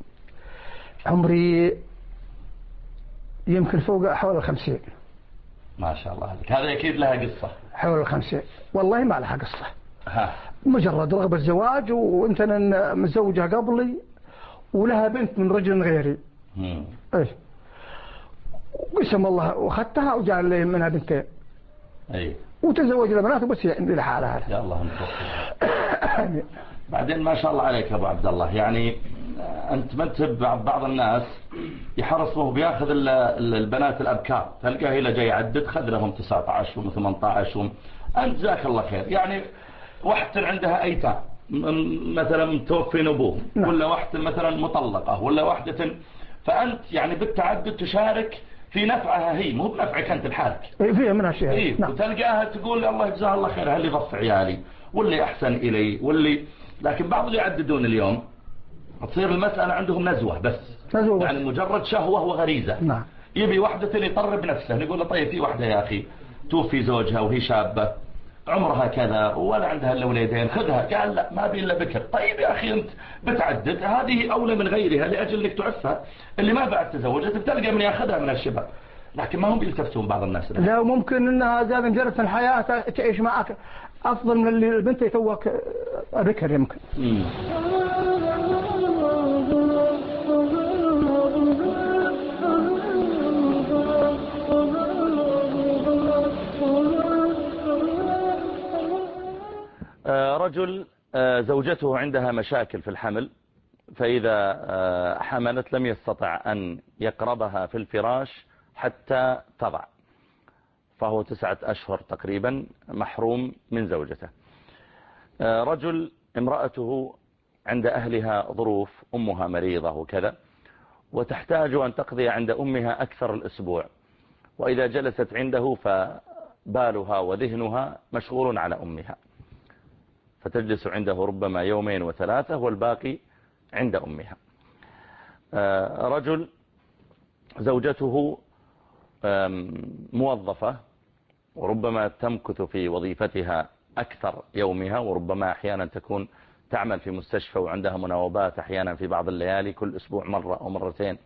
عمري يمكن فوق حول الخمسين. ما شاء الله عليك. هذا اكيد لها قصة. حول الخمسين والله ما لها قصة. ها. مجرد رغبة زواج وانت متزوجة قبلي ولها بنت من رجل غيري. امم ايه قسم الله واخذتها وجعل لي منها بنتين. اي. وتزوج البنات وبس لحالها. يا الله نتوكل. بعدين ما شاء الله عليك يا ابو عبد الله يعني انت منتب بعض الناس يحرصوا بياخذ البنات الابكار تلقاه الى جاي يعدد خذ لهم تسعة عشر وثمانية عشر. انت جزاك الله خير يعني واحدة عندها ايتام مثلا متوفين ابوه ولا واحدة مثلا مطلقة ولا واحدة فانت يعني بالتعدد تشارك في نفعها هي مو بنفعك انت لحالك. فيها منها شيء. إيه؟ نعم. وتلقاها تقول الله يجزاها الله خير هل يضف عيالي واللي احسن الي واللي لكن بعض اللي يعددون اليوم تصير المسألة عندهم نزوة بس. نزوة يعني مجرد شهوة وغريزة. نعم. يبي واحدة يطرب نفسه نقول له طيب في واحدة يا أخي توفي زوجها وهي شابة عمرها كذا ولا عندها إلا وليدين خذها. قال لا ما بي إلا بكر. طيب يا أخي أنت بتعدد هذه أولى من غيرها لأجل أنك تعفها. اللي ما بعد تزوجت بتلقى من ياخذها من الشباب لكن ما هم بيلتفتون بعض الناس. لا ممكن انها زاد جرت الحياة تعيش معك افضل من اللي البنت يتوك بكر يمكن. مم. رجل زوجته عندها مشاكل في الحمل فإذا حملت لم يستطع أن يقربها في الفراش حتى تضع فهو تسعة أشهر تقريبا محروم من زوجته. رجل امرأته عند أهلها ظروف أمها مريضة وكذا وتحتاج أن تقضي عند أمها أكثر الأسبوع وإذا جلست عنده فبالها وذهنها مشغول على أمها فتجلس عنده ربما يومين وثلاثة والباقي عند أمها. رجل زوجته موظفة وربما تمكث في وظيفتها أكثر يومها وربما أحيانا تكون تعمل في مستشفى وعندها مناوبات أحيانا في بعض الليالي كل أسبوع مرة أو مرتين.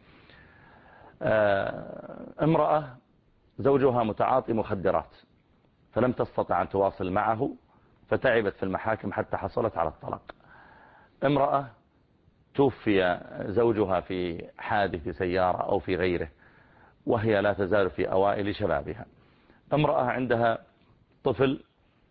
امرأة زوجها متعاطي مخدرات فلم تستطع أن تواصل معه فتعبت في المحاكم حتى حصلت على الطلاق. امرأة توفي زوجها في حادث سيارة أو في غيره وهي لا تزال في أوائل شبابها. امرأة عندها طفل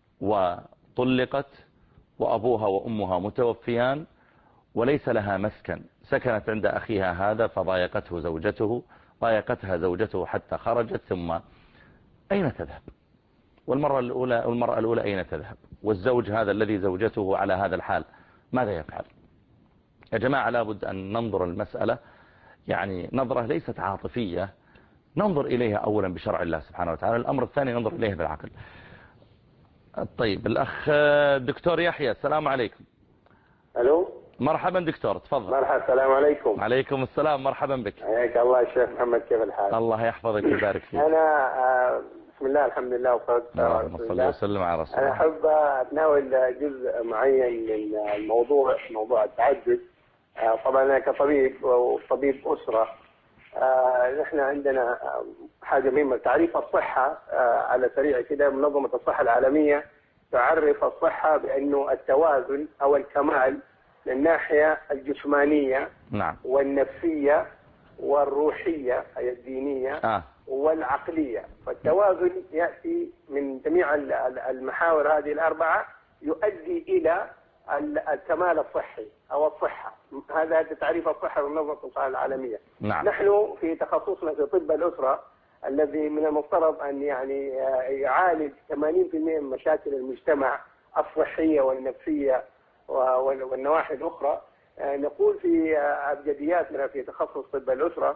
وطلقت وأبوها وأمها متوفيان وليس لها مسكن سكنت عند أخيها هذا فضايقته زوجته ضايقتها زوجته حتى خرجت ثم أين تذهب والمرة الأولى والمرأة الأولى أين تذهب والزوج هذا الذي زوجته على هذا الحال ماذا يفعل؟ يا جماعة لابد أن ننظر المسألة يعني نظرة ليست عاطفية ننظر إليها أولا بشرع الله سبحانه وتعالى. الأمر الثاني ننظر إليها بالعقل. طيب الأخ دكتور يحيى السلام عليكم. ألو مرحبا دكتور تفضل. مرحبا السلام عليكم. عليكم السلام مرحبا بك. حياك الله الشيخ محمد كيف الحال؟ الله يحفظك ويبارك فيك. أنا بسم الله الحمد لله والصلاة والسلام وسلم على رسول الله. أنا أحب أتناول جزء معين من الموضوع موضوع التعدد. طبعا أنا كطبيب وطبيب أسرة نحن عندنا حاجة مهمة تعريف الصحة على سريع كده. منظمة الصحة العالمية تعرف الصحة بأنه التوازن أو الكمال من الناحية الجسمانية نعم. والنفسية والروحية أي الدينية آه. والعقلية. فالتوازن يأتي من جميع المحاور هذه الأربعة يؤدي إلى الكمال الصحي أو الصحة. هذا تعريف الصحة والمنظمة الصحة العالمية. نعم. نحن في تخصصنا في طب الأسرة الذي من المفترض أن يعني يعالج ثمانين بالمئة من مشاكل المجتمع الصحية والنفسية والنواحي الأخرى، نقول في أبجدياتنا في تخصص طب الأسرة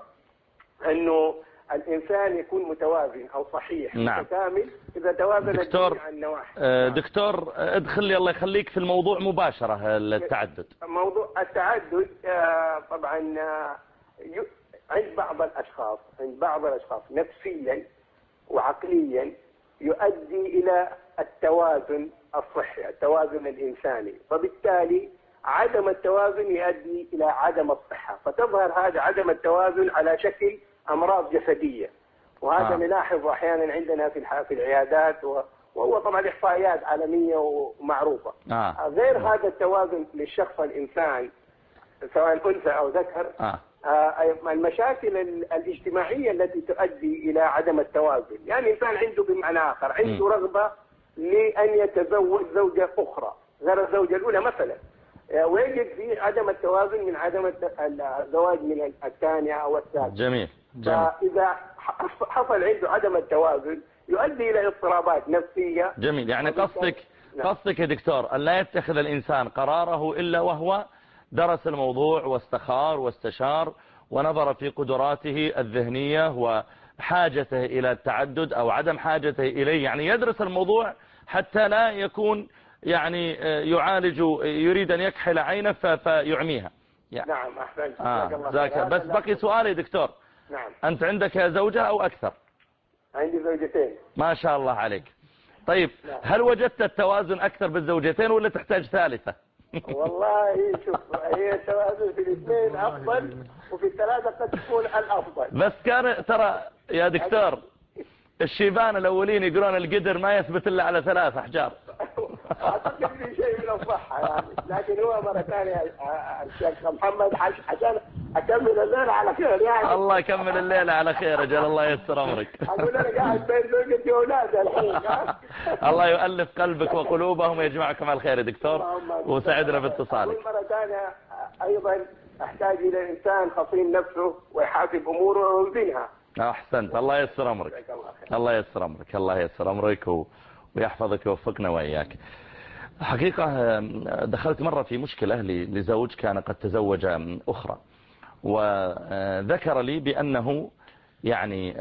أنه الإنسان يكون متوازن أو صحيح. نعم. متكامل إذا توازن جميع النواحي. آه دكتور ادخل لي الله يخليك في الموضوع مباشرة. التعدد، موضوع التعدد آه طبعا آه عند بعض الأشخاص عند بعض الأشخاص نفسيا وعقليا يؤدي إلى التوازن الصحي، التوازن الإنساني، فبالتالي عدم التوازن يؤدي إلى عدم الصحة، فتظهر هذا عدم التوازن على شكل أمراض جسدية. وهذا آه. نلاحظ أحيانا عندنا في في العيادات، وهو طبعا إحصائيات عالمية ومعروفة. آه. غير آه. هذا التوازن للشخص الإنسان سواء أنثى أو ذكر، آه. المشاكل الاجتماعية التي تؤدي إلى عدم التوازن. يعني إنسان عنده بمعنى آخر عنده م. رغبة لأن يتزوج زوجة أخرى غير الزوجة الأولى مثلا، ويجد في عدم التوازن من عدم الزواج من الثانية أو الثالثة. جميل. جميل. فإذا حصل عنده عدم التوازن يؤدي إلى اضطرابات نفسية. جميل. يعني قصدك قصدك يا دكتور أن لا يتخذ الإنسان قراره إلا وهو درس الموضوع واستخار واستشار ونظر في قدراته الذهنية وحاجته إلى التعدد أو عدم حاجته إليه. يعني يدرس الموضوع حتى لا يكون يعني يعالج يريد أن يكحل عينه فيعميها. يعني نعم أحسنت. آه ذاك. بس بقي سؤالي دكتور. نعم. أنت عندك زوجة أو أكثر؟ عندي زوجتين. ما شاء الله عليك. طيب نعم. هل وجدت التوازن أكثر بالزوجتين ولا تحتاج ثالثة؟ والله شوف هي التوازن في الاثنين أفضل وفي الثلاثة قد تكون الأفضل. بس كان ترى يا دكتور الشيبان الأولين يقولون القدر ما يثبت إلا على ثلاث أحجار. أعتقد في شيء من الصحة يعني، لكن هو مرة ثانية الشيخ محمد عشان أكمل الليلة على خير يعني. الله يكمل الليلة على خير أجل الله يستر أمرك. أقول أنا قاعد بين زوجتي وأولادي الحين. الله يؤلف قلبك وقلوبهم ويجمعكم على الخير يا دكتور وسعدنا باتصالك. مرة ثانية أيضا أحتاج إلى إنسان خصيم نفسه ويحاسب أموره ويوزنها. أحسنت. الله يسر أمرك. الله يسر أمرك. الله يسر أمرك و... ويحفظك ويوفقنا وإياك. حقيقة دخلت مرة في مشكلة لزوج كان قد تزوج أخرى، وذكر لي بأنه يعني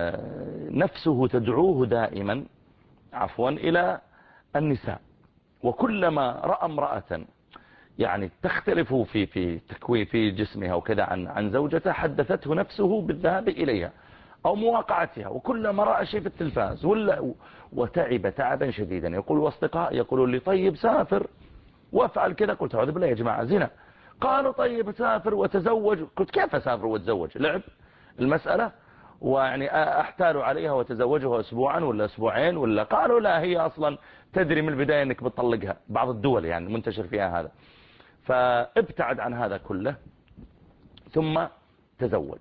نفسه تدعوه دائما عفوا إلى النساء، وكلما رأى امرأة يعني تختلف في في تكوين في جسمها وكذا عن عن زوجته حدثته نفسه بالذهاب إليها أو مواقعتها، وكلما رأى شيء في التلفاز ولا وتعب تعبا شديدا. يقول واصدقاء يقولون لي طيب سافر وافعل كذا. قلت أعوذ بالله يا جماعة زنا. قالوا طيب سافر وتزوج. قلت كيف أسافر واتزوج؟ لعب المسألة؟ ويعني أحتال عليها وتزوجها أسبوعا ولا أسبوعين ولا. قالوا لا هي أصلا تدري من البداية أنك بتطلقها. بعض الدول يعني منتشر فيها هذا. فابتعد عن هذا كله ثم تزوج.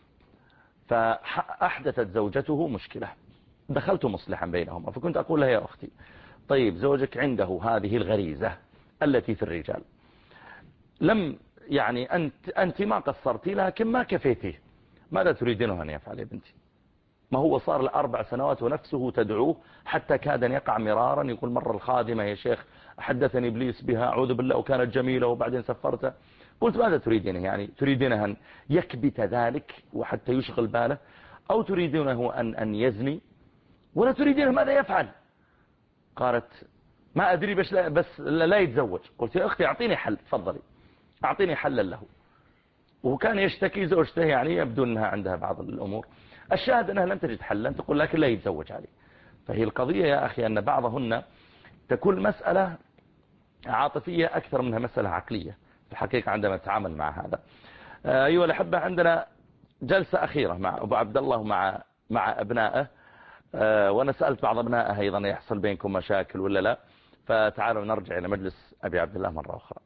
فأحدثت زوجته مشكلة، دخلت مصلحا بينهما، فكنت أقول لها يا أختي طيب زوجك عنده هذه الغريزة التي في الرجال، لم يعني أنت, أنت ما قصرتي لكن ما كفيتيه، ماذا تريدينه أن يفعل يا بنتي؟ ما هو صار لأربع سنوات ونفسه تدعوه حتى كاد أن يقع مرارا. يقول مرة الخادمة يا شيخ حدثني إبليس بها أعوذ بالله وكانت جميلة وبعدين سفرته. قلت ماذا تريدينه؟ يعني تريدينه أن يكبت ذلك وحتى يشغل باله، أو تريدينه أن, أن يزني، ولا تريدينه ماذا يفعل؟ قالت ما أدري بس لا, بس لا يتزوج. قلت يا أختي أعطيني حل، تفضلي أعطيني حلا له. وكان يشتكي زوجته يعني يبدو أنها عندها بعض الأمور. الشاهد أنها لم تجد حلا، تقول لكن لا يتزوج عليه. فهي القضية يا أخي أن بعضهن تكون مسألة عاطفية أكثر منها مسألة عقلية في الحقيقة عندما نتعامل مع هذا. أيها الأحبة عندنا جلسة أخيرة مع أبو عبد الله ومع مع أبنائه، وأنا سألت بعض أبنائه أيضا يحصل بينكم مشاكل ولا لا. فتعالوا نرجع إلى مجلس أبي عبد الله مرة أخرى.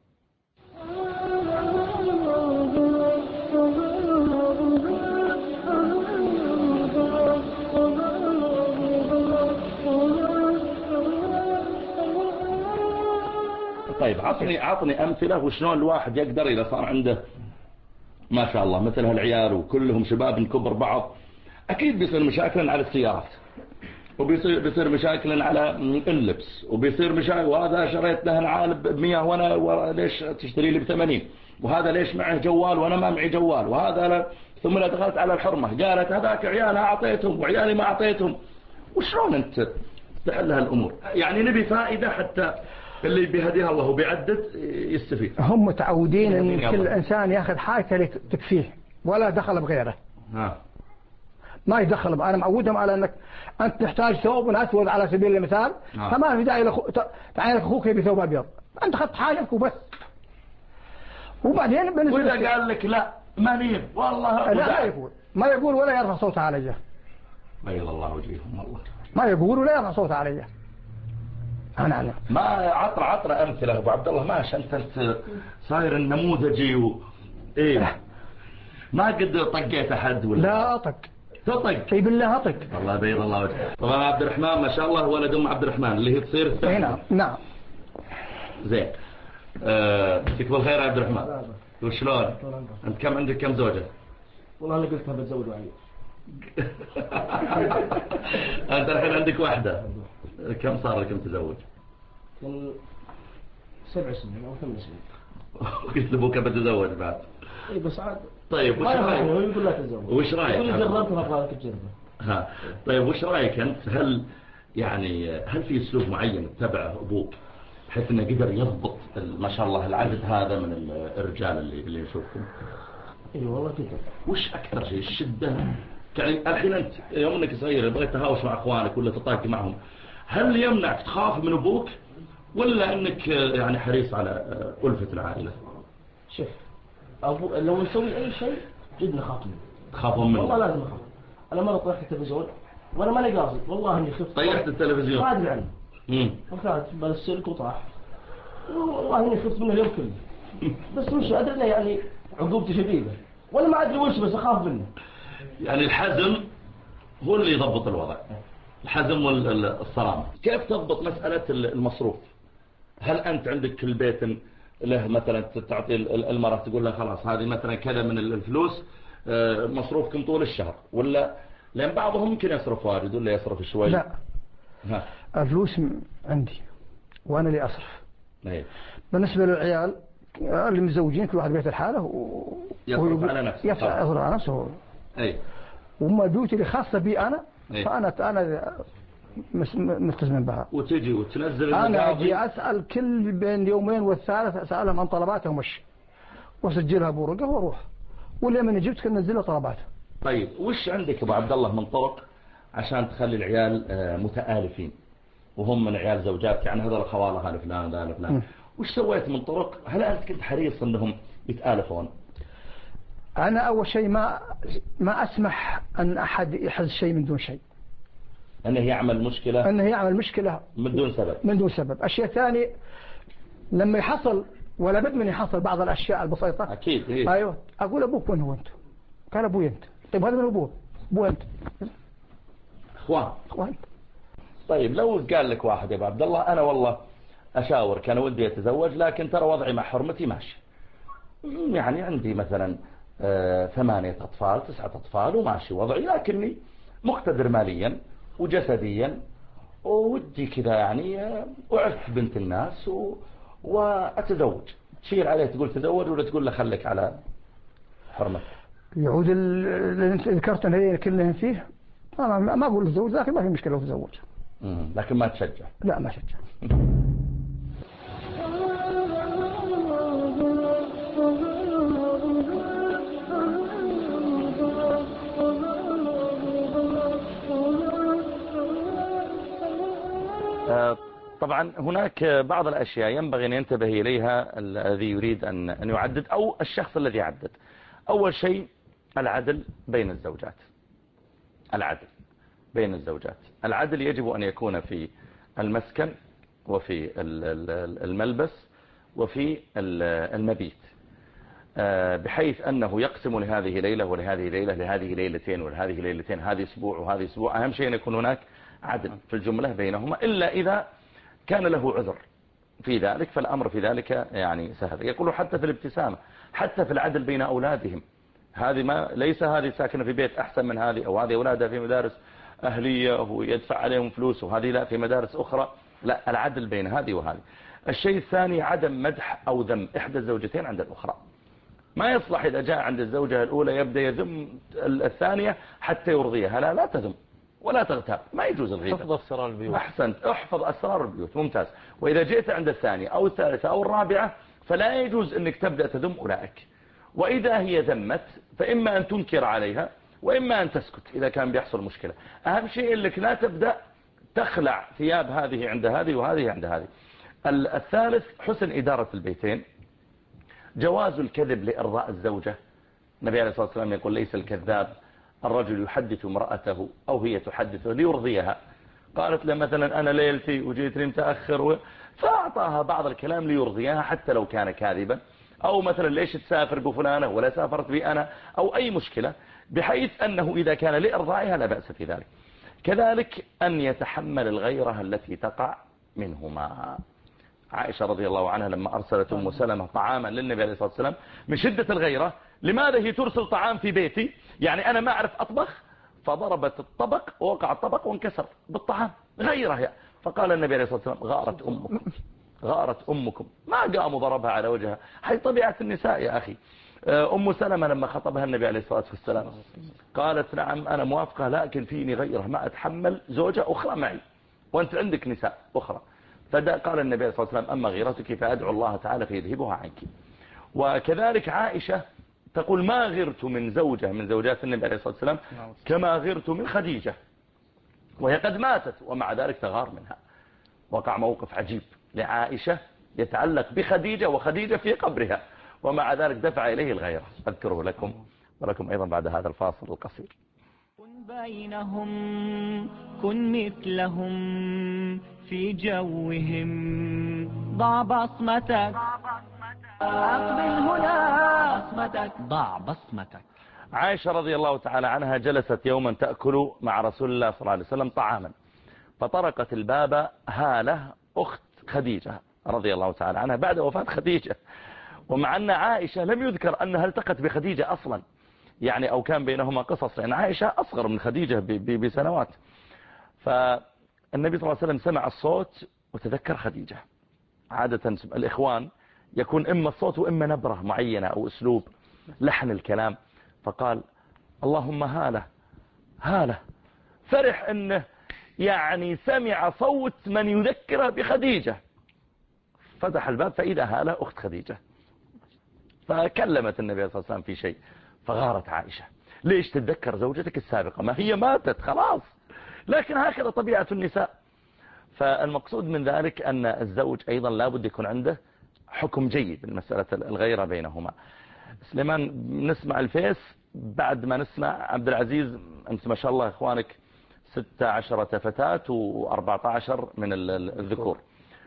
طيب عطني عطني أمثلة وشلون الواحد يقدر إذا صار عنده ما شاء الله مثل هالعيال وكلهم شباب كبر بعض، أكيد بيصير مشاكل على السيارات، وبيصير بيصير مشاكل على اللبس، وبيصير مشاكل، وهذا شريت له العالب بمية وانا ليش تشتري لي بثمانين، وهذا ليش معه جوال وانا ما معي جوال، وهذا لا. ثم دخلت على الحرمة قالت هذاك عيالها اعطيتهم وعيالي ما اعطيتهم. وشلون انت تحل هالامور؟ يعني نبي فائدة حتى اللي بيهديها الله وبيعدد يستفيد. هم متعودين ان كل انسان ياخذ حاجة تكفيه ولا دخل بغيره. ها. ما يدخل. انا معودهم على انك انت تحتاج ثوب اسود على سبيل المثال، آه. فما في داعي لخو... تعال لك اخوك يبي ثوب ابيض، انت اخذت حاجتك وبس. وبعدين بالنسبه واذا قال لك لا ماني والله لا ما يقول ما يقول ولا يرفع صوته علي. بيض الله وجههم والله. ما يقول ولا يرفع صوته علي. انا اعلم. ما عطر عطر امثله ابو عبد الله. ماشي انت انت صاير النموذجي و... ايه ما قد طقيت احد ولا لا اطق تطق. اي بالله اطق. الله بيض الله وجهك. طبعا عبد الرحمن ما شاء الله ولد ام عبد الرحمن اللي هي تصير الثاني. نعم نعم زين. أه... فيك بالخير يا عبد الرحمن. وشلون انت كم عندك كم زوجه؟ والله انا قلتها بتزوج وعي. انت الحين عندك واحده، كم صار لك متزوج؟ من سبع سنين او ثمان سنين. قلت لابوك بتزوج بعد؟ اي بس عاد. طيب وش رايك؟ هو يقول لا تتزوج. وش رايك؟ يقول جربتها ابغى لك تجربه. ها طيب وش رايك انت؟ هل يعني هل في اسلوب معين اتبعه ابوك بحيث انه قدر يضبط ما شاء الله العدد هذا من الرجال اللي اللي نشوفهم؟ اي والله كذا. وش اكثر شيء الشده؟ يعني الحين انت يوم انك صغير بغيت تهاوش مع اخوانك ولا تطاقي معهم، هل يمنعك تخاف من ابوك ولا انك يعني حريص على ألفة العائله؟ شوف ابو لو نسوي اي شيء جد نخاف منه. تخافون منه؟ والله لازم اخاف. انا مرة طيحت التلفزيون وانا ماني قاصد والله اني خفت. طيحت التلفزيون؟ ما ادري عنه. امم وكانت بالسلك وطاح. والله اني خفت منه اليوم كله. بس مش ادري يعني عقوبته شديده وانا ما ادري وش، بس اخاف منه. يعني الحزم هو اللي يضبط الوضع، الحزم والصرامة. كيف تضبط مسألة المصروف؟ هل أنت عندك كل بيت له مثلا تعطي المرأة تقول لها خلاص هذه مثلا كذا من الفلوس مصروفكم طول الشهر، ولا لأن بعضهم ممكن يصرف واجد ولا يصرف شوي؟ لا ها. الفلوس عندي وأنا اللي أصرف. أيه. بالنسبة للعيال اللي متزوجين كل واحد بيت الحالة و... يصرف على نفسه. يصرف على نفسه. أي. وما دوتي اللي خاصة بي أنا. أيه. فأنا أنا ملتزم بها. وتجي وتنزل أنا أجي أسأل كل بين يومين والثالث أسألهم عن طلباتهم وش وأسجلها بورقة وأروح، واللي من جبت كن ننزلها طلباته. طيب وش عندك أبو عبد الله من طرق عشان تخلي العيال متآلفين وهم من عيال زوجات؟ يعني هذا الخوالة هذا فلان هذا فلان، وش سويت من طرق؟ هل أنت كنت حريص أنهم يتآلفون؟ أنا أول شيء ما ما أسمح أن أحد يحز شيء من دون شيء. أنه يعمل مشكلة؟ أنه يعمل مشكلة من دون سبب. من دون سبب. أشياء ثانية لما يحصل ولا بد من يحصل بعض الأشياء البسيطة. أكيد. إيه؟ أيوة أقول أبوك وين هو أنت؟ قال أبوي أنت. طيب هذا من أبوه؟ أبوه أنت. إخوان. إخوان. طيب لو قال لك واحد يا أبو عبد الله أنا والله أشاور كان ودي أتزوج لكن ترى وضعي مع حرمتي ماشي، يعني عندي مثلا آه ثمانية أطفال تسعة أطفال وماشي وضعي، لكني مقتدر ماليا وجسديا وودي كذا يعني آه أعرف بنت الناس و... وأتزوج، تشير عليه تقول تزوج ولا تقول له خليك على حرمتك؟ يعود اللي انت ذكرت هي كلهم فيه أنا ما أقول تزوج، لكن ما في مشكلة لو تزوج. لكن ما تشجع؟ لا ما شجع. طبعا هناك بعض الأشياء ينبغي أن ينتبه إليها الذي يريد أن أن يعدد أو الشخص الذي يعدد. أول شيء العدل بين الزوجات. العدل بين الزوجات، العدل يجب أن يكون في المسكن وفي الملبس وفي المبيت، بحيث أنه يقسم لهذه ليلة ولهذه ليلة، لهذه ليلتين ولهذه ليلتين، هذه أسبوع وهذه أسبوع. أهم شيء أن يكون هناك عدل في الجملة بينهما، إلا إذا كان له عذر في ذلك، فالأمر في ذلك يعني سهل. يقولوا حتى في الابتسامة، حتى في العدل بين أولادهم، هذه ما ليس هذه ساكنة في بيت أحسن من هذه، أو هذه أولادها في مدارس أهلية ويدفع عليهم فلوس وهذه لا في مدارس أخرى، لا، العدل بين هذه وهذه. الشيء الثاني عدم مدح أو ذم إحدى الزوجتين عند الأخرى. ما يصلح إذا جاء عند الزوجة الأولى يبدأ يذم الثانية حتى يرضيها، لا لا تذم ولا تغتاب، ما يجوز الغيبة. احفظ أسرار البيوت. أحسنت، احفظ أسرار البيوت، ممتاز. وإذا جئت عند الثانية أو الثالثة أو الرابعة فلا يجوز أنك تبدأ تذم أولئك، وإذا هي ذمت فإما أن تنكر عليها وإما أن تسكت إذا كان بيحصل مشكلة. أهم شيء أنك لا تبدأ تخلع ثياب هذه عند هذه وهذه عند هذه. الثالث حسن إدارة البيتين، جواز الكذب لإرضاء الزوجة. النبي عليه الصلاة والسلام يقول ليس الكذاب الرجل يحدث امرأته أو هي تحدثه ليرضيها. قالت له مثلا أنا ليلتي وجيتني متأخر، فأعطاها بعض الكلام ليرضيها حتى لو كان كاذبا، أو مثلا ليش تسافر بفلانة ولا سافرت بي أنا، أو أي مشكلة، بحيث أنه إذا كان لإرضائها لا بأس في ذلك. كذلك أن يتحمل الغيرة التي تقع منهما. عائشة رضي الله عنها لما أرسلت أم سلمة طعاما للنبي عليه الصلاة والسلام من شدة الغيرة، لماذا هي ترسل طعام في بيتي؟ يعني أنا ما أعرف أطبخ، فضربت الطبق ووقع الطبق وانكسر بالطعام، غيرة يعني. فقال النبي عليه الصلاة والسلام غارت أمكم، غارت أمكم. ما قام وضربها على وجهها، هي طبيعة النساء يا أخي. أم سلمة لما خطبها النبي عليه الصلاة والسلام قالت نعم أنا موافقة، لكن فيني غيرة، ما أتحمل زوجة أخرى معي وأنت عندك نساء أخرى. فقال النبي عليه الصلاة والسلام أما غيرتك فأدعو الله تعالى فيذهبها عنك. وكذلك عائشة تقول ما غرت من زوجة من زوجات النبي عليه الصلاة والسلام كما غرت من خديجة، وهي قد ماتت ومع ذلك تغار منها. وقع موقف عجيب لعائشة يتعلق بخديجة وخديجة في قبرها، ومع ذلك دفع إليه الغيرة. أذكره لكم ولكم أيضا بعد هذا الفاصل القصير. كن بينهم كن مثلهم في جوهم، ضع بصمتك أقبل هنا بصمتك، ضع بصمتك. عائشة رضي الله تعالى عنها جلست يوما تأكل مع رسول الله صلى الله عليه وسلم طعاما، فطرقت الباب هالة أخت خديجة رضي الله تعالى عنها بعد وفاة خديجة، ومع أن عائشة لم يذكر أنها التقت بخديجة أصلا، يعني أو كان بينهما قصص، لأن عائشة أصغر من خديجة بسنوات. فالنبي صلى الله عليه وسلم سمع الصوت وتذكر خديجة. عادة الإخوان يكون إما الصوت وإما نبرة معينة أو أسلوب لحن الكلام، فقال اللهم هالة هالة، فرح أنه يعني سمع صوت من يذكره بخديجة. فتح الباب فإذا هالة أخت خديجة، فكلمت النبي صلى الله عليه وسلم في شيء، فغارت عائشة ليش تتذكر زوجتك السابقة؟ ما هي ماتت خلاص، لكن هكذا طبيعة النساء. فالمقصود من ذلك أن الزوج أيضا لابد يكون عنده حكم جيد المسألة الغيرة بينهما. سليمان نسمع الفيس بعد ما نسمع عبد العزيز، أنت ما شاء الله إخوانك ستة عشرة فتاة وأربعة عشر من الذكور.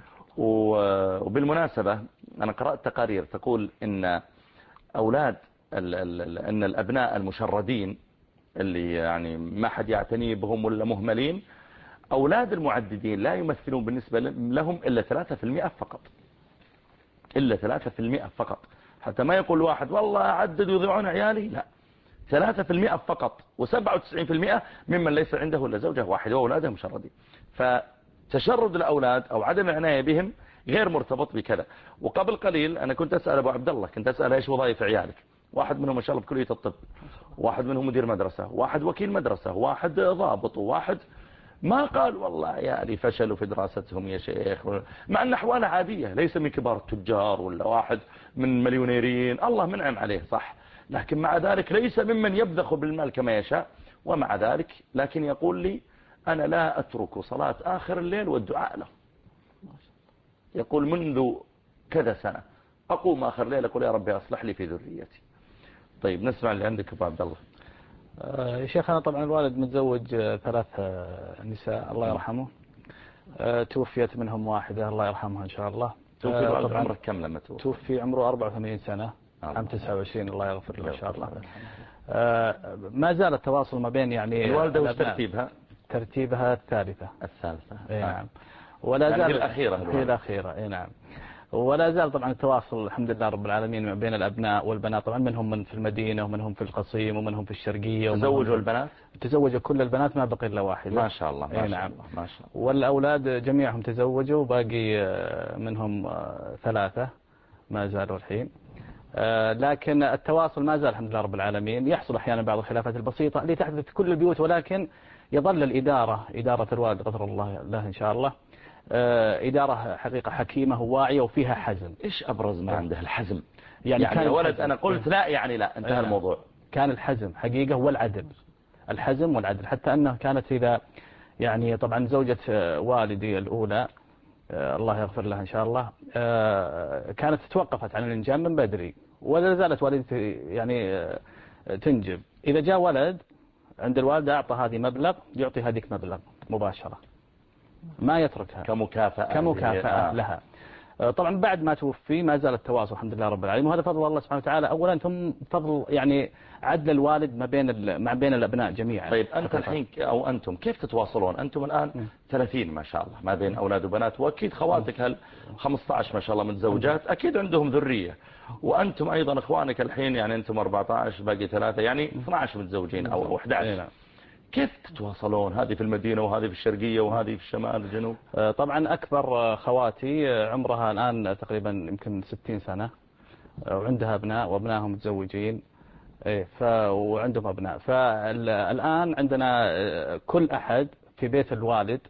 وبالمناسبة أنا قرأت تقارير تقول إن أولاد أن الأبناء المشردين اللي يعني ما حد يعتني بهم ولا مهملين، أولاد المعددين لا يمثلون بالنسبة لهم إلا ثلاثة في المئة فقط، إلا ثلاثة في المئة فقط. حتى ما يقول واحد والله أعدد ويضيعون عيالي، لا، ثلاثة في المئة فقط، وسبعة وتسعين في المئة ممن ليس عنده إلا زوجة واحدة وأولاده مشردين. فتشرد الأولاد أو عدم العناية بهم غير مرتبط بكذا. وقبل قليل أنا كنت أسأل أبو عبد الله، كنت أسأل إيش وظائف عيالك؟ واحد منهم ما شاء الله بكلية الطب، واحد منهم مدير مدرسة، واحد وكيل مدرسة، واحد ضابط، وواحد ما قال والله عيالي فشلوا في دراستهم يا شيخ، مع أن أحواله عادية، ليس من كبار التجار ولا واحد من مليونيرين، الله منعم عليه صح، لكن مع ذلك ليس ممن يبذخ بالمال كما يشاء. ومع ذلك لكن يقول لي أنا لا أترك صلاة آخر الليل والدعاء له. يقول منذ كذا سنة أقوم آخر الليل أقول يا ربي أصلح لي في ذريتي. طيب نسمع اللي عندك أبو عبد الله. يا شيخ أنا طبعا الوالد متزوج ثلاث نساء الله يرحمه، أه توفيت منهم واحدة الله يرحمها إن شاء الله. توفي أه طبعا عمرك كم لما توفي؟ توفي عمره أربعة وثمانين سنة عام تسعة وعشرين الله يغفر له إن شاء الله. أه ما زال التواصل ما بين يعني الوالدة وش ترتيبها؟ ترتيبها الثالثة. الثالثة اي نعم. ولا زال يعني الأخيرة هي الأخيرة اي نعم. ولا زال طبعا التواصل الحمد لله رب العالمين بين الأبناء والبنات، طبعا منهم من في المدينة ومنهم في القصيم ومنهم في الشرقية. تزوجوا البنات؟ تزوجوا كل البنات ما بقي إلا واحدة ما شاء الله. ما شاء نعم. الله ما شاء الله. والأولاد جميعهم تزوجوا وباقي منهم ثلاثة ما زالوا الحين. لكن التواصل ما زال الحمد لله رب العالمين. يحصل أحيانا بعض الخلافات البسيطة اللي تحدث في كل البيوت، ولكن يظل الإدارة إدارة الوالد غفر الله له إن شاء الله إدارة حقيقة حكيمة وواعية وفيها حزم. إيش أبرز ما عنده الحزم؟ يعني, يعني كان ولد أنا قلت لا يعني لا انتهى الموضوع. كان الحزم حقيقة والعدل، الحزم والعدل، حتى أنه كانت إذا يعني طبعا زوجة والدي الأولى الله يغفر لها إن شاء الله كانت توقفت عن الإنجاب من بدري، ولا زالت والدتي يعني تنجب. إذا جاء ولد عند الوالدة أعطى هذه مبلغ يعطي هذيك مبلغ مباشرة، ما يتركها كمكافأة كمكافأة آه. لها. طبعا بعد ما توفي ما زال التواصل الحمد لله رب العالمين، وهذا فضل الله سبحانه وتعالى أولا، ثم فضل يعني عدل الوالد ما بين ما بين الأبناء جميعا. طيب أنت الحين أو أنتم كيف تتواصلون؟ أنتم الآن م. ثلاثين ما شاء الله ما بين أولاد وبنات، وأكيد خواتك هل خمسة عشر ما شاء الله متزوجات، أكيد عندهم ذرية، وأنتم أيضا إخوانك الحين يعني أنتم أربعة عشر باقي ثلاثة يعني اثني عشر متزوجين أو أحد عشر. كيف تتواصلون؟ هذه في المدينة وهذه في الشرقية وهذه في الشمال الجنوب. طبعا أكبر خواتي عمرها الآن تقريبا يمكن ستين سنة، وعندها أبناء وأبنائهم متزوجين ف... وعندهم أبناء. فالآن عندنا كل أحد في بيت الوالد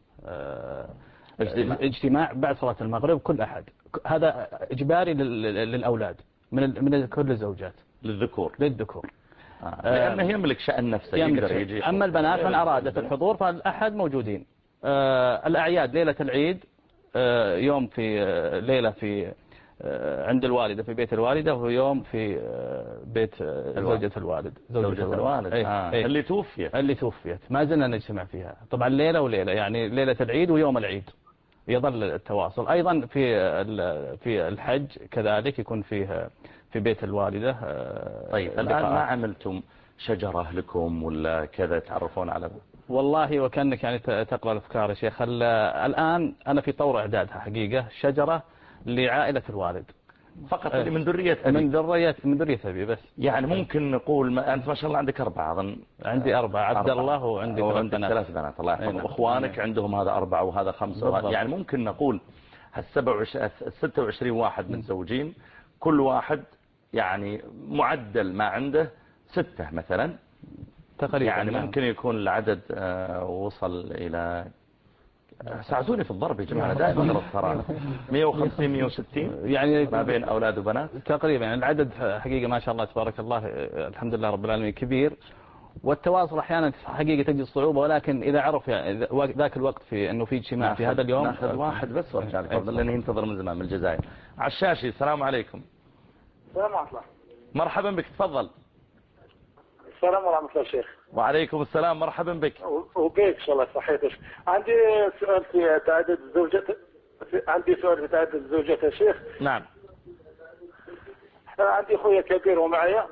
اجتماع, اجتماع بعد صلاة المغرب كل أحد، هذا إجباري للأولاد من من كل الزوجات للذكور للذكور آه. لأنه يملك شأن نفسه يقدر يجي. أما البنات من أرادت الحضور فالأحد موجودين. آه الأعياد ليلة العيد آه يوم في آه ليلة في آه عند الوالدة في بيت الوالدة، ويوم في آه بيت آه زوجة الوالد زوجة, زوجة الوالد أيه آه. أيه اللي توفيت اللي توفيت ما زلنا نجتمع فيها طبعا ليلة وليلة، يعني ليلة العيد ويوم العيد يظل التواصل. أيضا في في الحج كذلك يكون فيه في بيت الوالدة. طيب الآن ما عملتم شجرة لكم ولا كذا تعرفون على؟ والله وكأنك يعني تقرأ الأفكار يا شيخ. الآن أنا في طور إعدادها حقيقة شجرة لعائلة الوالد فقط اللي من ذرية أبي. من ذرية من ذرية أبي بس. يعني ممكن نقول ما أنت ما شاء الله عندك أربعة أظن. عندي أربعة عبد الله وعندي ثلاث بنات. ثلاث بنات الله يحفظهم. وأخوانك عندهم هذا أربعة وهذا خمسة وهذا. يعني ممكن نقول هالسبع ستة وعشرين واحد متزوجين كل واحد يعني معدل ما عنده ستة مثلا تقريبا. يعني ممكن يكون العدد وصل إلى ساعدوني في الضرب يا جماعة أنا دائما أضرب ترى مئة وخمسين مئة وستين يعني ما بين أولاد وبنات تقريبا. يعني العدد حقيقة ما شاء الله تبارك الله الحمد لله رب العالمين كبير، والتواصل أحيانا حقيقة تجد صعوبة، ولكن إذا عرف يعني ذاك الوقت في أنه في اجتماع في هذا اليوم ناخذ واحد بس وارجع لك أفضل لأنه ينتظر من زمان من الجزائر. عشاشي السلام عليكم. السلام ورحمة الله. مرحبا بك تفضل. السلام ورحمة الله شيخ. وعليكم السلام مرحبا بك. وبيك إن شاء الله صحيتك. عندي سؤال في تعدد الزوجات عندي سؤال في تعدد الزوجات يا شيخ. نعم. عندي أخويا كبير ومعي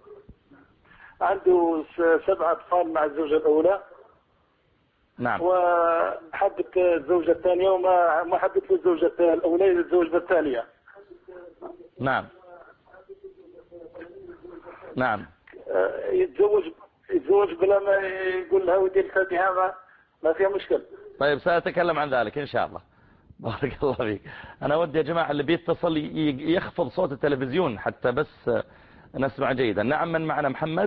عنده سبعة أطفال مع الزوجة الأولى. نعم. وحبت الزوجة الثانية وما ما حبت الزوجة الأولى الزوجة الثانية. نعم. نعم. يتزوج يتزوج بلا ما يقول لها ودي الفاتحة ما ما فيها مشكلة. طيب سأتكلم عن ذلك إن شاء الله. بارك الله فيك. أنا ودي يا جماعة اللي بيتصل يخفض صوت التلفزيون حتى بس نسمع جيدا. نعم من معنا محمد؟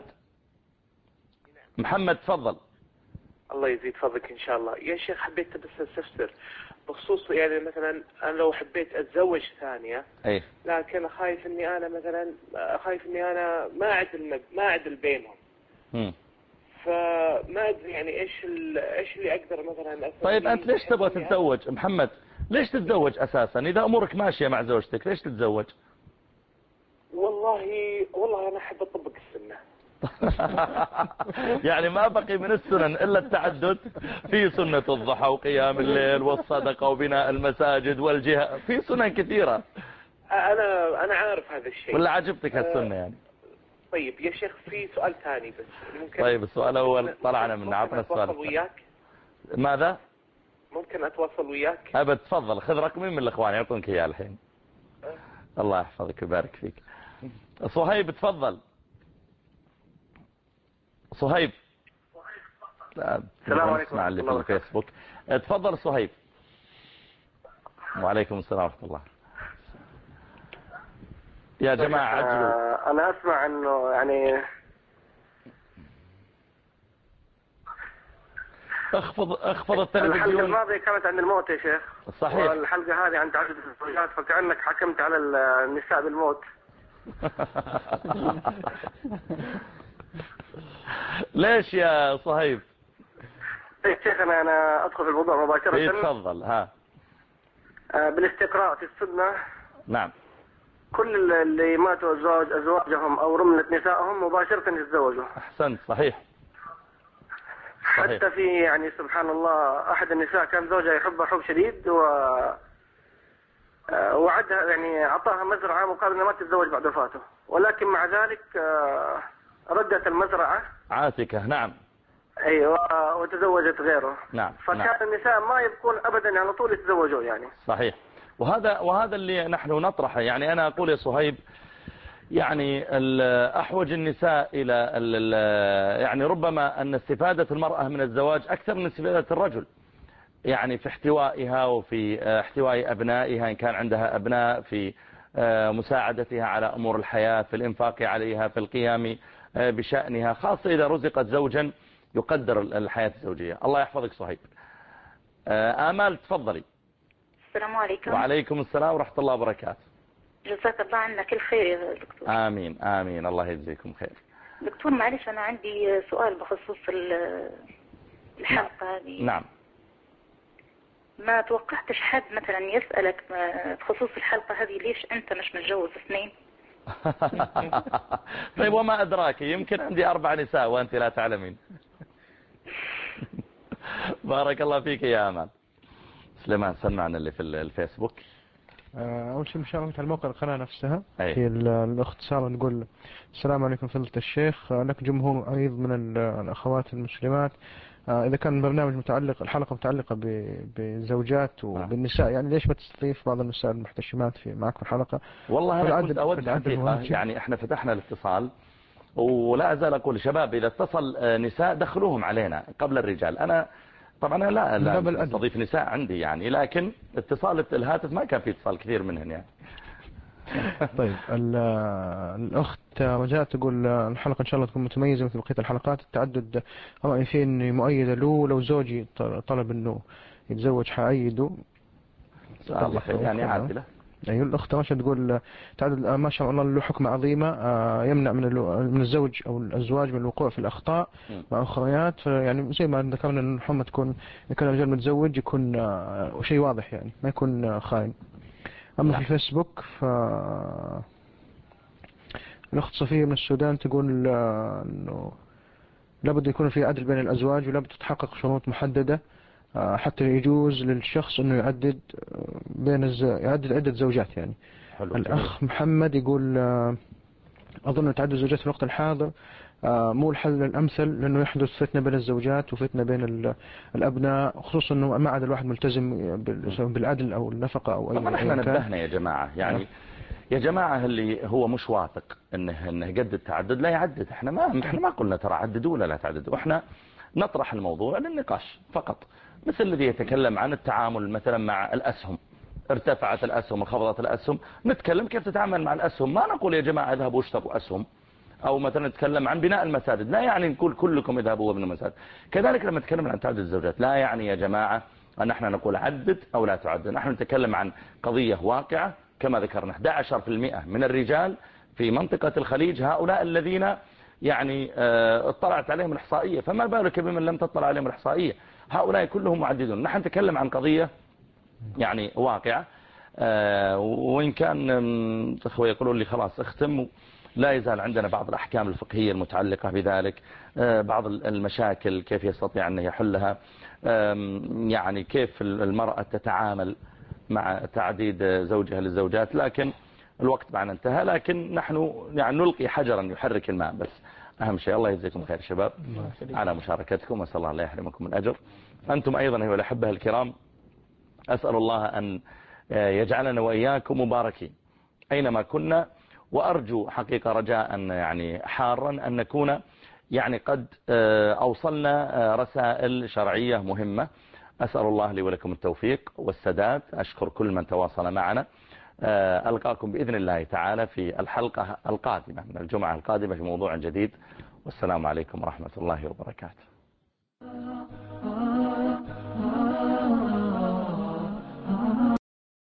محمد تفضل. الله يزيد فضلك إن شاء الله. يا شيخ حبيت بس استفسر بخصوص يعني مثلا أنا لو حبيت أتزوج ثانية أيه. لكن خايف إني أنا مثلا خايف إني أنا ما أعدل ما أعدل بينهم. م. فما أدري يعني إيش إيش اللي أقدر مثلا أسوي. طيب أنت ليش تبغى تتزوج محمد؟ ليش تتزوج أساسا إذا أمورك ماشية مع زوجتك ليش تتزوج؟ والله والله أنا أحب أطبق السنة. يعني ما بقي من السنن إلا التعدد. في سنة الضحى وقيام الليل والصدقة وبناء المساجد والجهاد، في سنن كثيرة. أنا أنا عارف هذا الشيء. ولا عجبتك هالسنة يعني؟ طيب يا شيخ في سؤال ثاني بس ممكن. طيب السؤال الأول طلعنا منه، عطنا السؤال. أتواصل وياك؟ ماذا؟ ممكن أتواصل وياك؟ أبد تفضل، خذ رقمي من الإخوان يعطونك إياه الحين. أه. الله يحفظك ويبارك فيك. صهيب تفضل. صهيب. السلام عليكم اسمع اللي في الفيسبوك. تفضل صهيب. وعليكم السلام ورحمة الله. يا جماعة عجلوا. أنا أسمع أنه يعني اخفض اخفض التلفزيون. الحلقة الماضية كانت عن الموت يا شيخ. صحيح. والحلقة هذه عن تعدد الزوجات، فكأنك حكمت على النساء بالموت. ليش يا صهيب؟ يا شيخ أنا أنا أدخل في الموضوع مباشرة. تفضل. ها. بالاستقراء في السنة. نعم. كل اللي ماتوا أزواج أزواجهم أو رملت نسائهم مباشرة يتزوجوا. أحسنت. صحيح. صحيح. حتى في يعني سبحان الله أحد النساء كان زوجها يحبها حب شديد و وعدها يعني أعطاها مزرعة مقابل أنها ما تتزوج بعد وفاته، ولكن مع ذلك ردت المزرعة عاتكة. نعم. أيوة. وتزوجت غيره. نعم. فكان نعم. النساء ما يبقون أبدا على طول يتزوجوا يعني. صحيح. وهذا وهذا اللي نحن نطرحه. يعني أنا أقول يا صهيب يعني أحوج النساء إلى يعني ربما أن استفادة المرأة من الزواج أكثر من استفادة الرجل، يعني في احتوائها وفي احتواء أبنائها إن كان عندها أبناء، في مساعدتها على أمور الحياة، في الإنفاق عليها، في القيام بشأنها، خاصة إذا رزقت زوجا يقدر الحياة الزوجية. الله يحفظك صهيب. آمال تفضلي. السلام عليكم. وعليكم السلام ورحمة الله وبركاته. جزاك الله عنا كل خير يا دكتور. آمين آمين. الله يجزيكم خير. دكتور معلش أنا عندي سؤال بخصوص الحلقة هذه. نعم. ما توقعتش حد مثلا يسألك بخصوص الحلقة هذه ليش أنت مش متجوز اثنين؟ طيب وما أدراك، يمكن عندي أربع نساء وأنت لا تعلمين. بارك الله فيك يا أمان. سليمان سمعنا اللي في الفيسبوك. أول شيء مشاركة على موقع القناة نفسها. أي. في الأخت سارة نقول السلام عليكم فضيلة الشيخ، لك جمهور عريض من الأخوات المسلمات، إذا كان البرنامج متعلق الحلقة متعلقة بالزوجات وبالنساء يعني ليش ما تستضيف بعض النساء المحتشمات في معك في الحلقة؟ والله أنا كنت أود حقيقة يعني إحنا فتحنا الاتصال ولا أزال أقول شباب إذا اتصل نساء دخلوهم علينا قبل الرجال. أنا طبعا لا لا استضيف نساء عندي يعني، لكن اتصال الهاتف ما كان في اتصال كثير منهن يعني. طيب الأخت رجاء تقول الحلقة إن شاء الله تكون متميزة مثل بقية الحلقات. التعدد رأيي فيه إني مؤيدة له، لو زوجي طلب إنه يتزوج حأيده. الله خير يعني عادلة. أيوة. الأخت رشا تقول تعدد ما شاء الله له حكمة عظيمة يمنع من من الزوج أو الأزواج من الوقوع في الأخطاء مع أخريات، يعني زي ما ذكرنا إن محمد تكون يكون رجال متزوج يكون شيء واضح يعني ما يكون خاين. أما في الفيسبوك ف الأخت صفية من السودان تقول إنه لابد يكون في عدل بين الأزواج ولابد تتحقق شروط محددة حتى يجوز للشخص إنه يعدد بين الز... يعدد عدة زوجات يعني. حلو. الأخ محمد يقول أظن تعدد الزوجات في الوقت الحاضر مو الحل الأمثل، لأنه يحدث فتنة بين الزوجات وفتنة بين الأبناء، خصوصا إنه ما عاد الواحد ملتزم بالعدل أو النفقة أو أي. طبعا إحنا نبهنا يا جماعة يعني أه. يا جماعة اللي هو مش واثق إنه إنه قد التعدد لا يعدد. إحنا ما إحنا ما قلنا ترى عددوا ولا لا تعددوا، إحنا نطرح الموضوع للنقاش فقط. مثل الذي يتكلم عن التعامل مثلا مع الأسهم، ارتفعت الأسهم انخفضت الأسهم، نتكلم كيف تتعامل مع الأسهم. ما نقول يا جماعة اذهبوا اشتروا أسهم، أو مثلا نتكلم عن بناء المساجد، لا يعني نقول كلكم اذهبوا وابنوا مساجد. كذلك لما نتكلم عن تعدد الزوجات لا يعني يا جماعة أن احنا نقول عدد أو لا تعدد. نحن نتكلم عن قضية واقعة كما ذكرنا. أحد عشر بالمئة من الرجال في منطقة الخليج هؤلاء الذين يعني اطلعت عليهم الإحصائية، فما بالك بمن لم تطلع عليهم الإحصائية، هؤلاء كلهم معددون. نحن نتكلم عن قضية يعني واقعة. وإن كان أخوة يقولون لي خلاص اختم، لا يزال عندنا بعض الأحكام الفقهية المتعلقة بذلك، بعض المشاكل كيف يستطيع أن يحلها، يعني كيف المرأة تتعامل مع تعديد زوجها للزوجات. لكن الوقت معنا انتهى، لكن نحن يعني نلقي حجرا يحرك الماء. بس أهم شيء الله يجزيكم خير شباب على مشاركتكم، وأسأل الله لا يحرمكم من أجر. أنتم أيضا أيها الأحبة الكرام، أسأل الله أن يجعلنا وإياكم مباركين أينما كنا، وأرجو حقيقة رجاء يعني حارا أن نكون يعني قد أوصلنا رسائل شرعية مهمة. أسأل الله لي ولكم التوفيق والسداد. أشكر كل من تواصل معنا. ألقاكم بإذن الله تعالى في الحلقة القادمة من الجمعة القادمة في موضوع جديد، والسلام عليكم ورحمة الله وبركاته.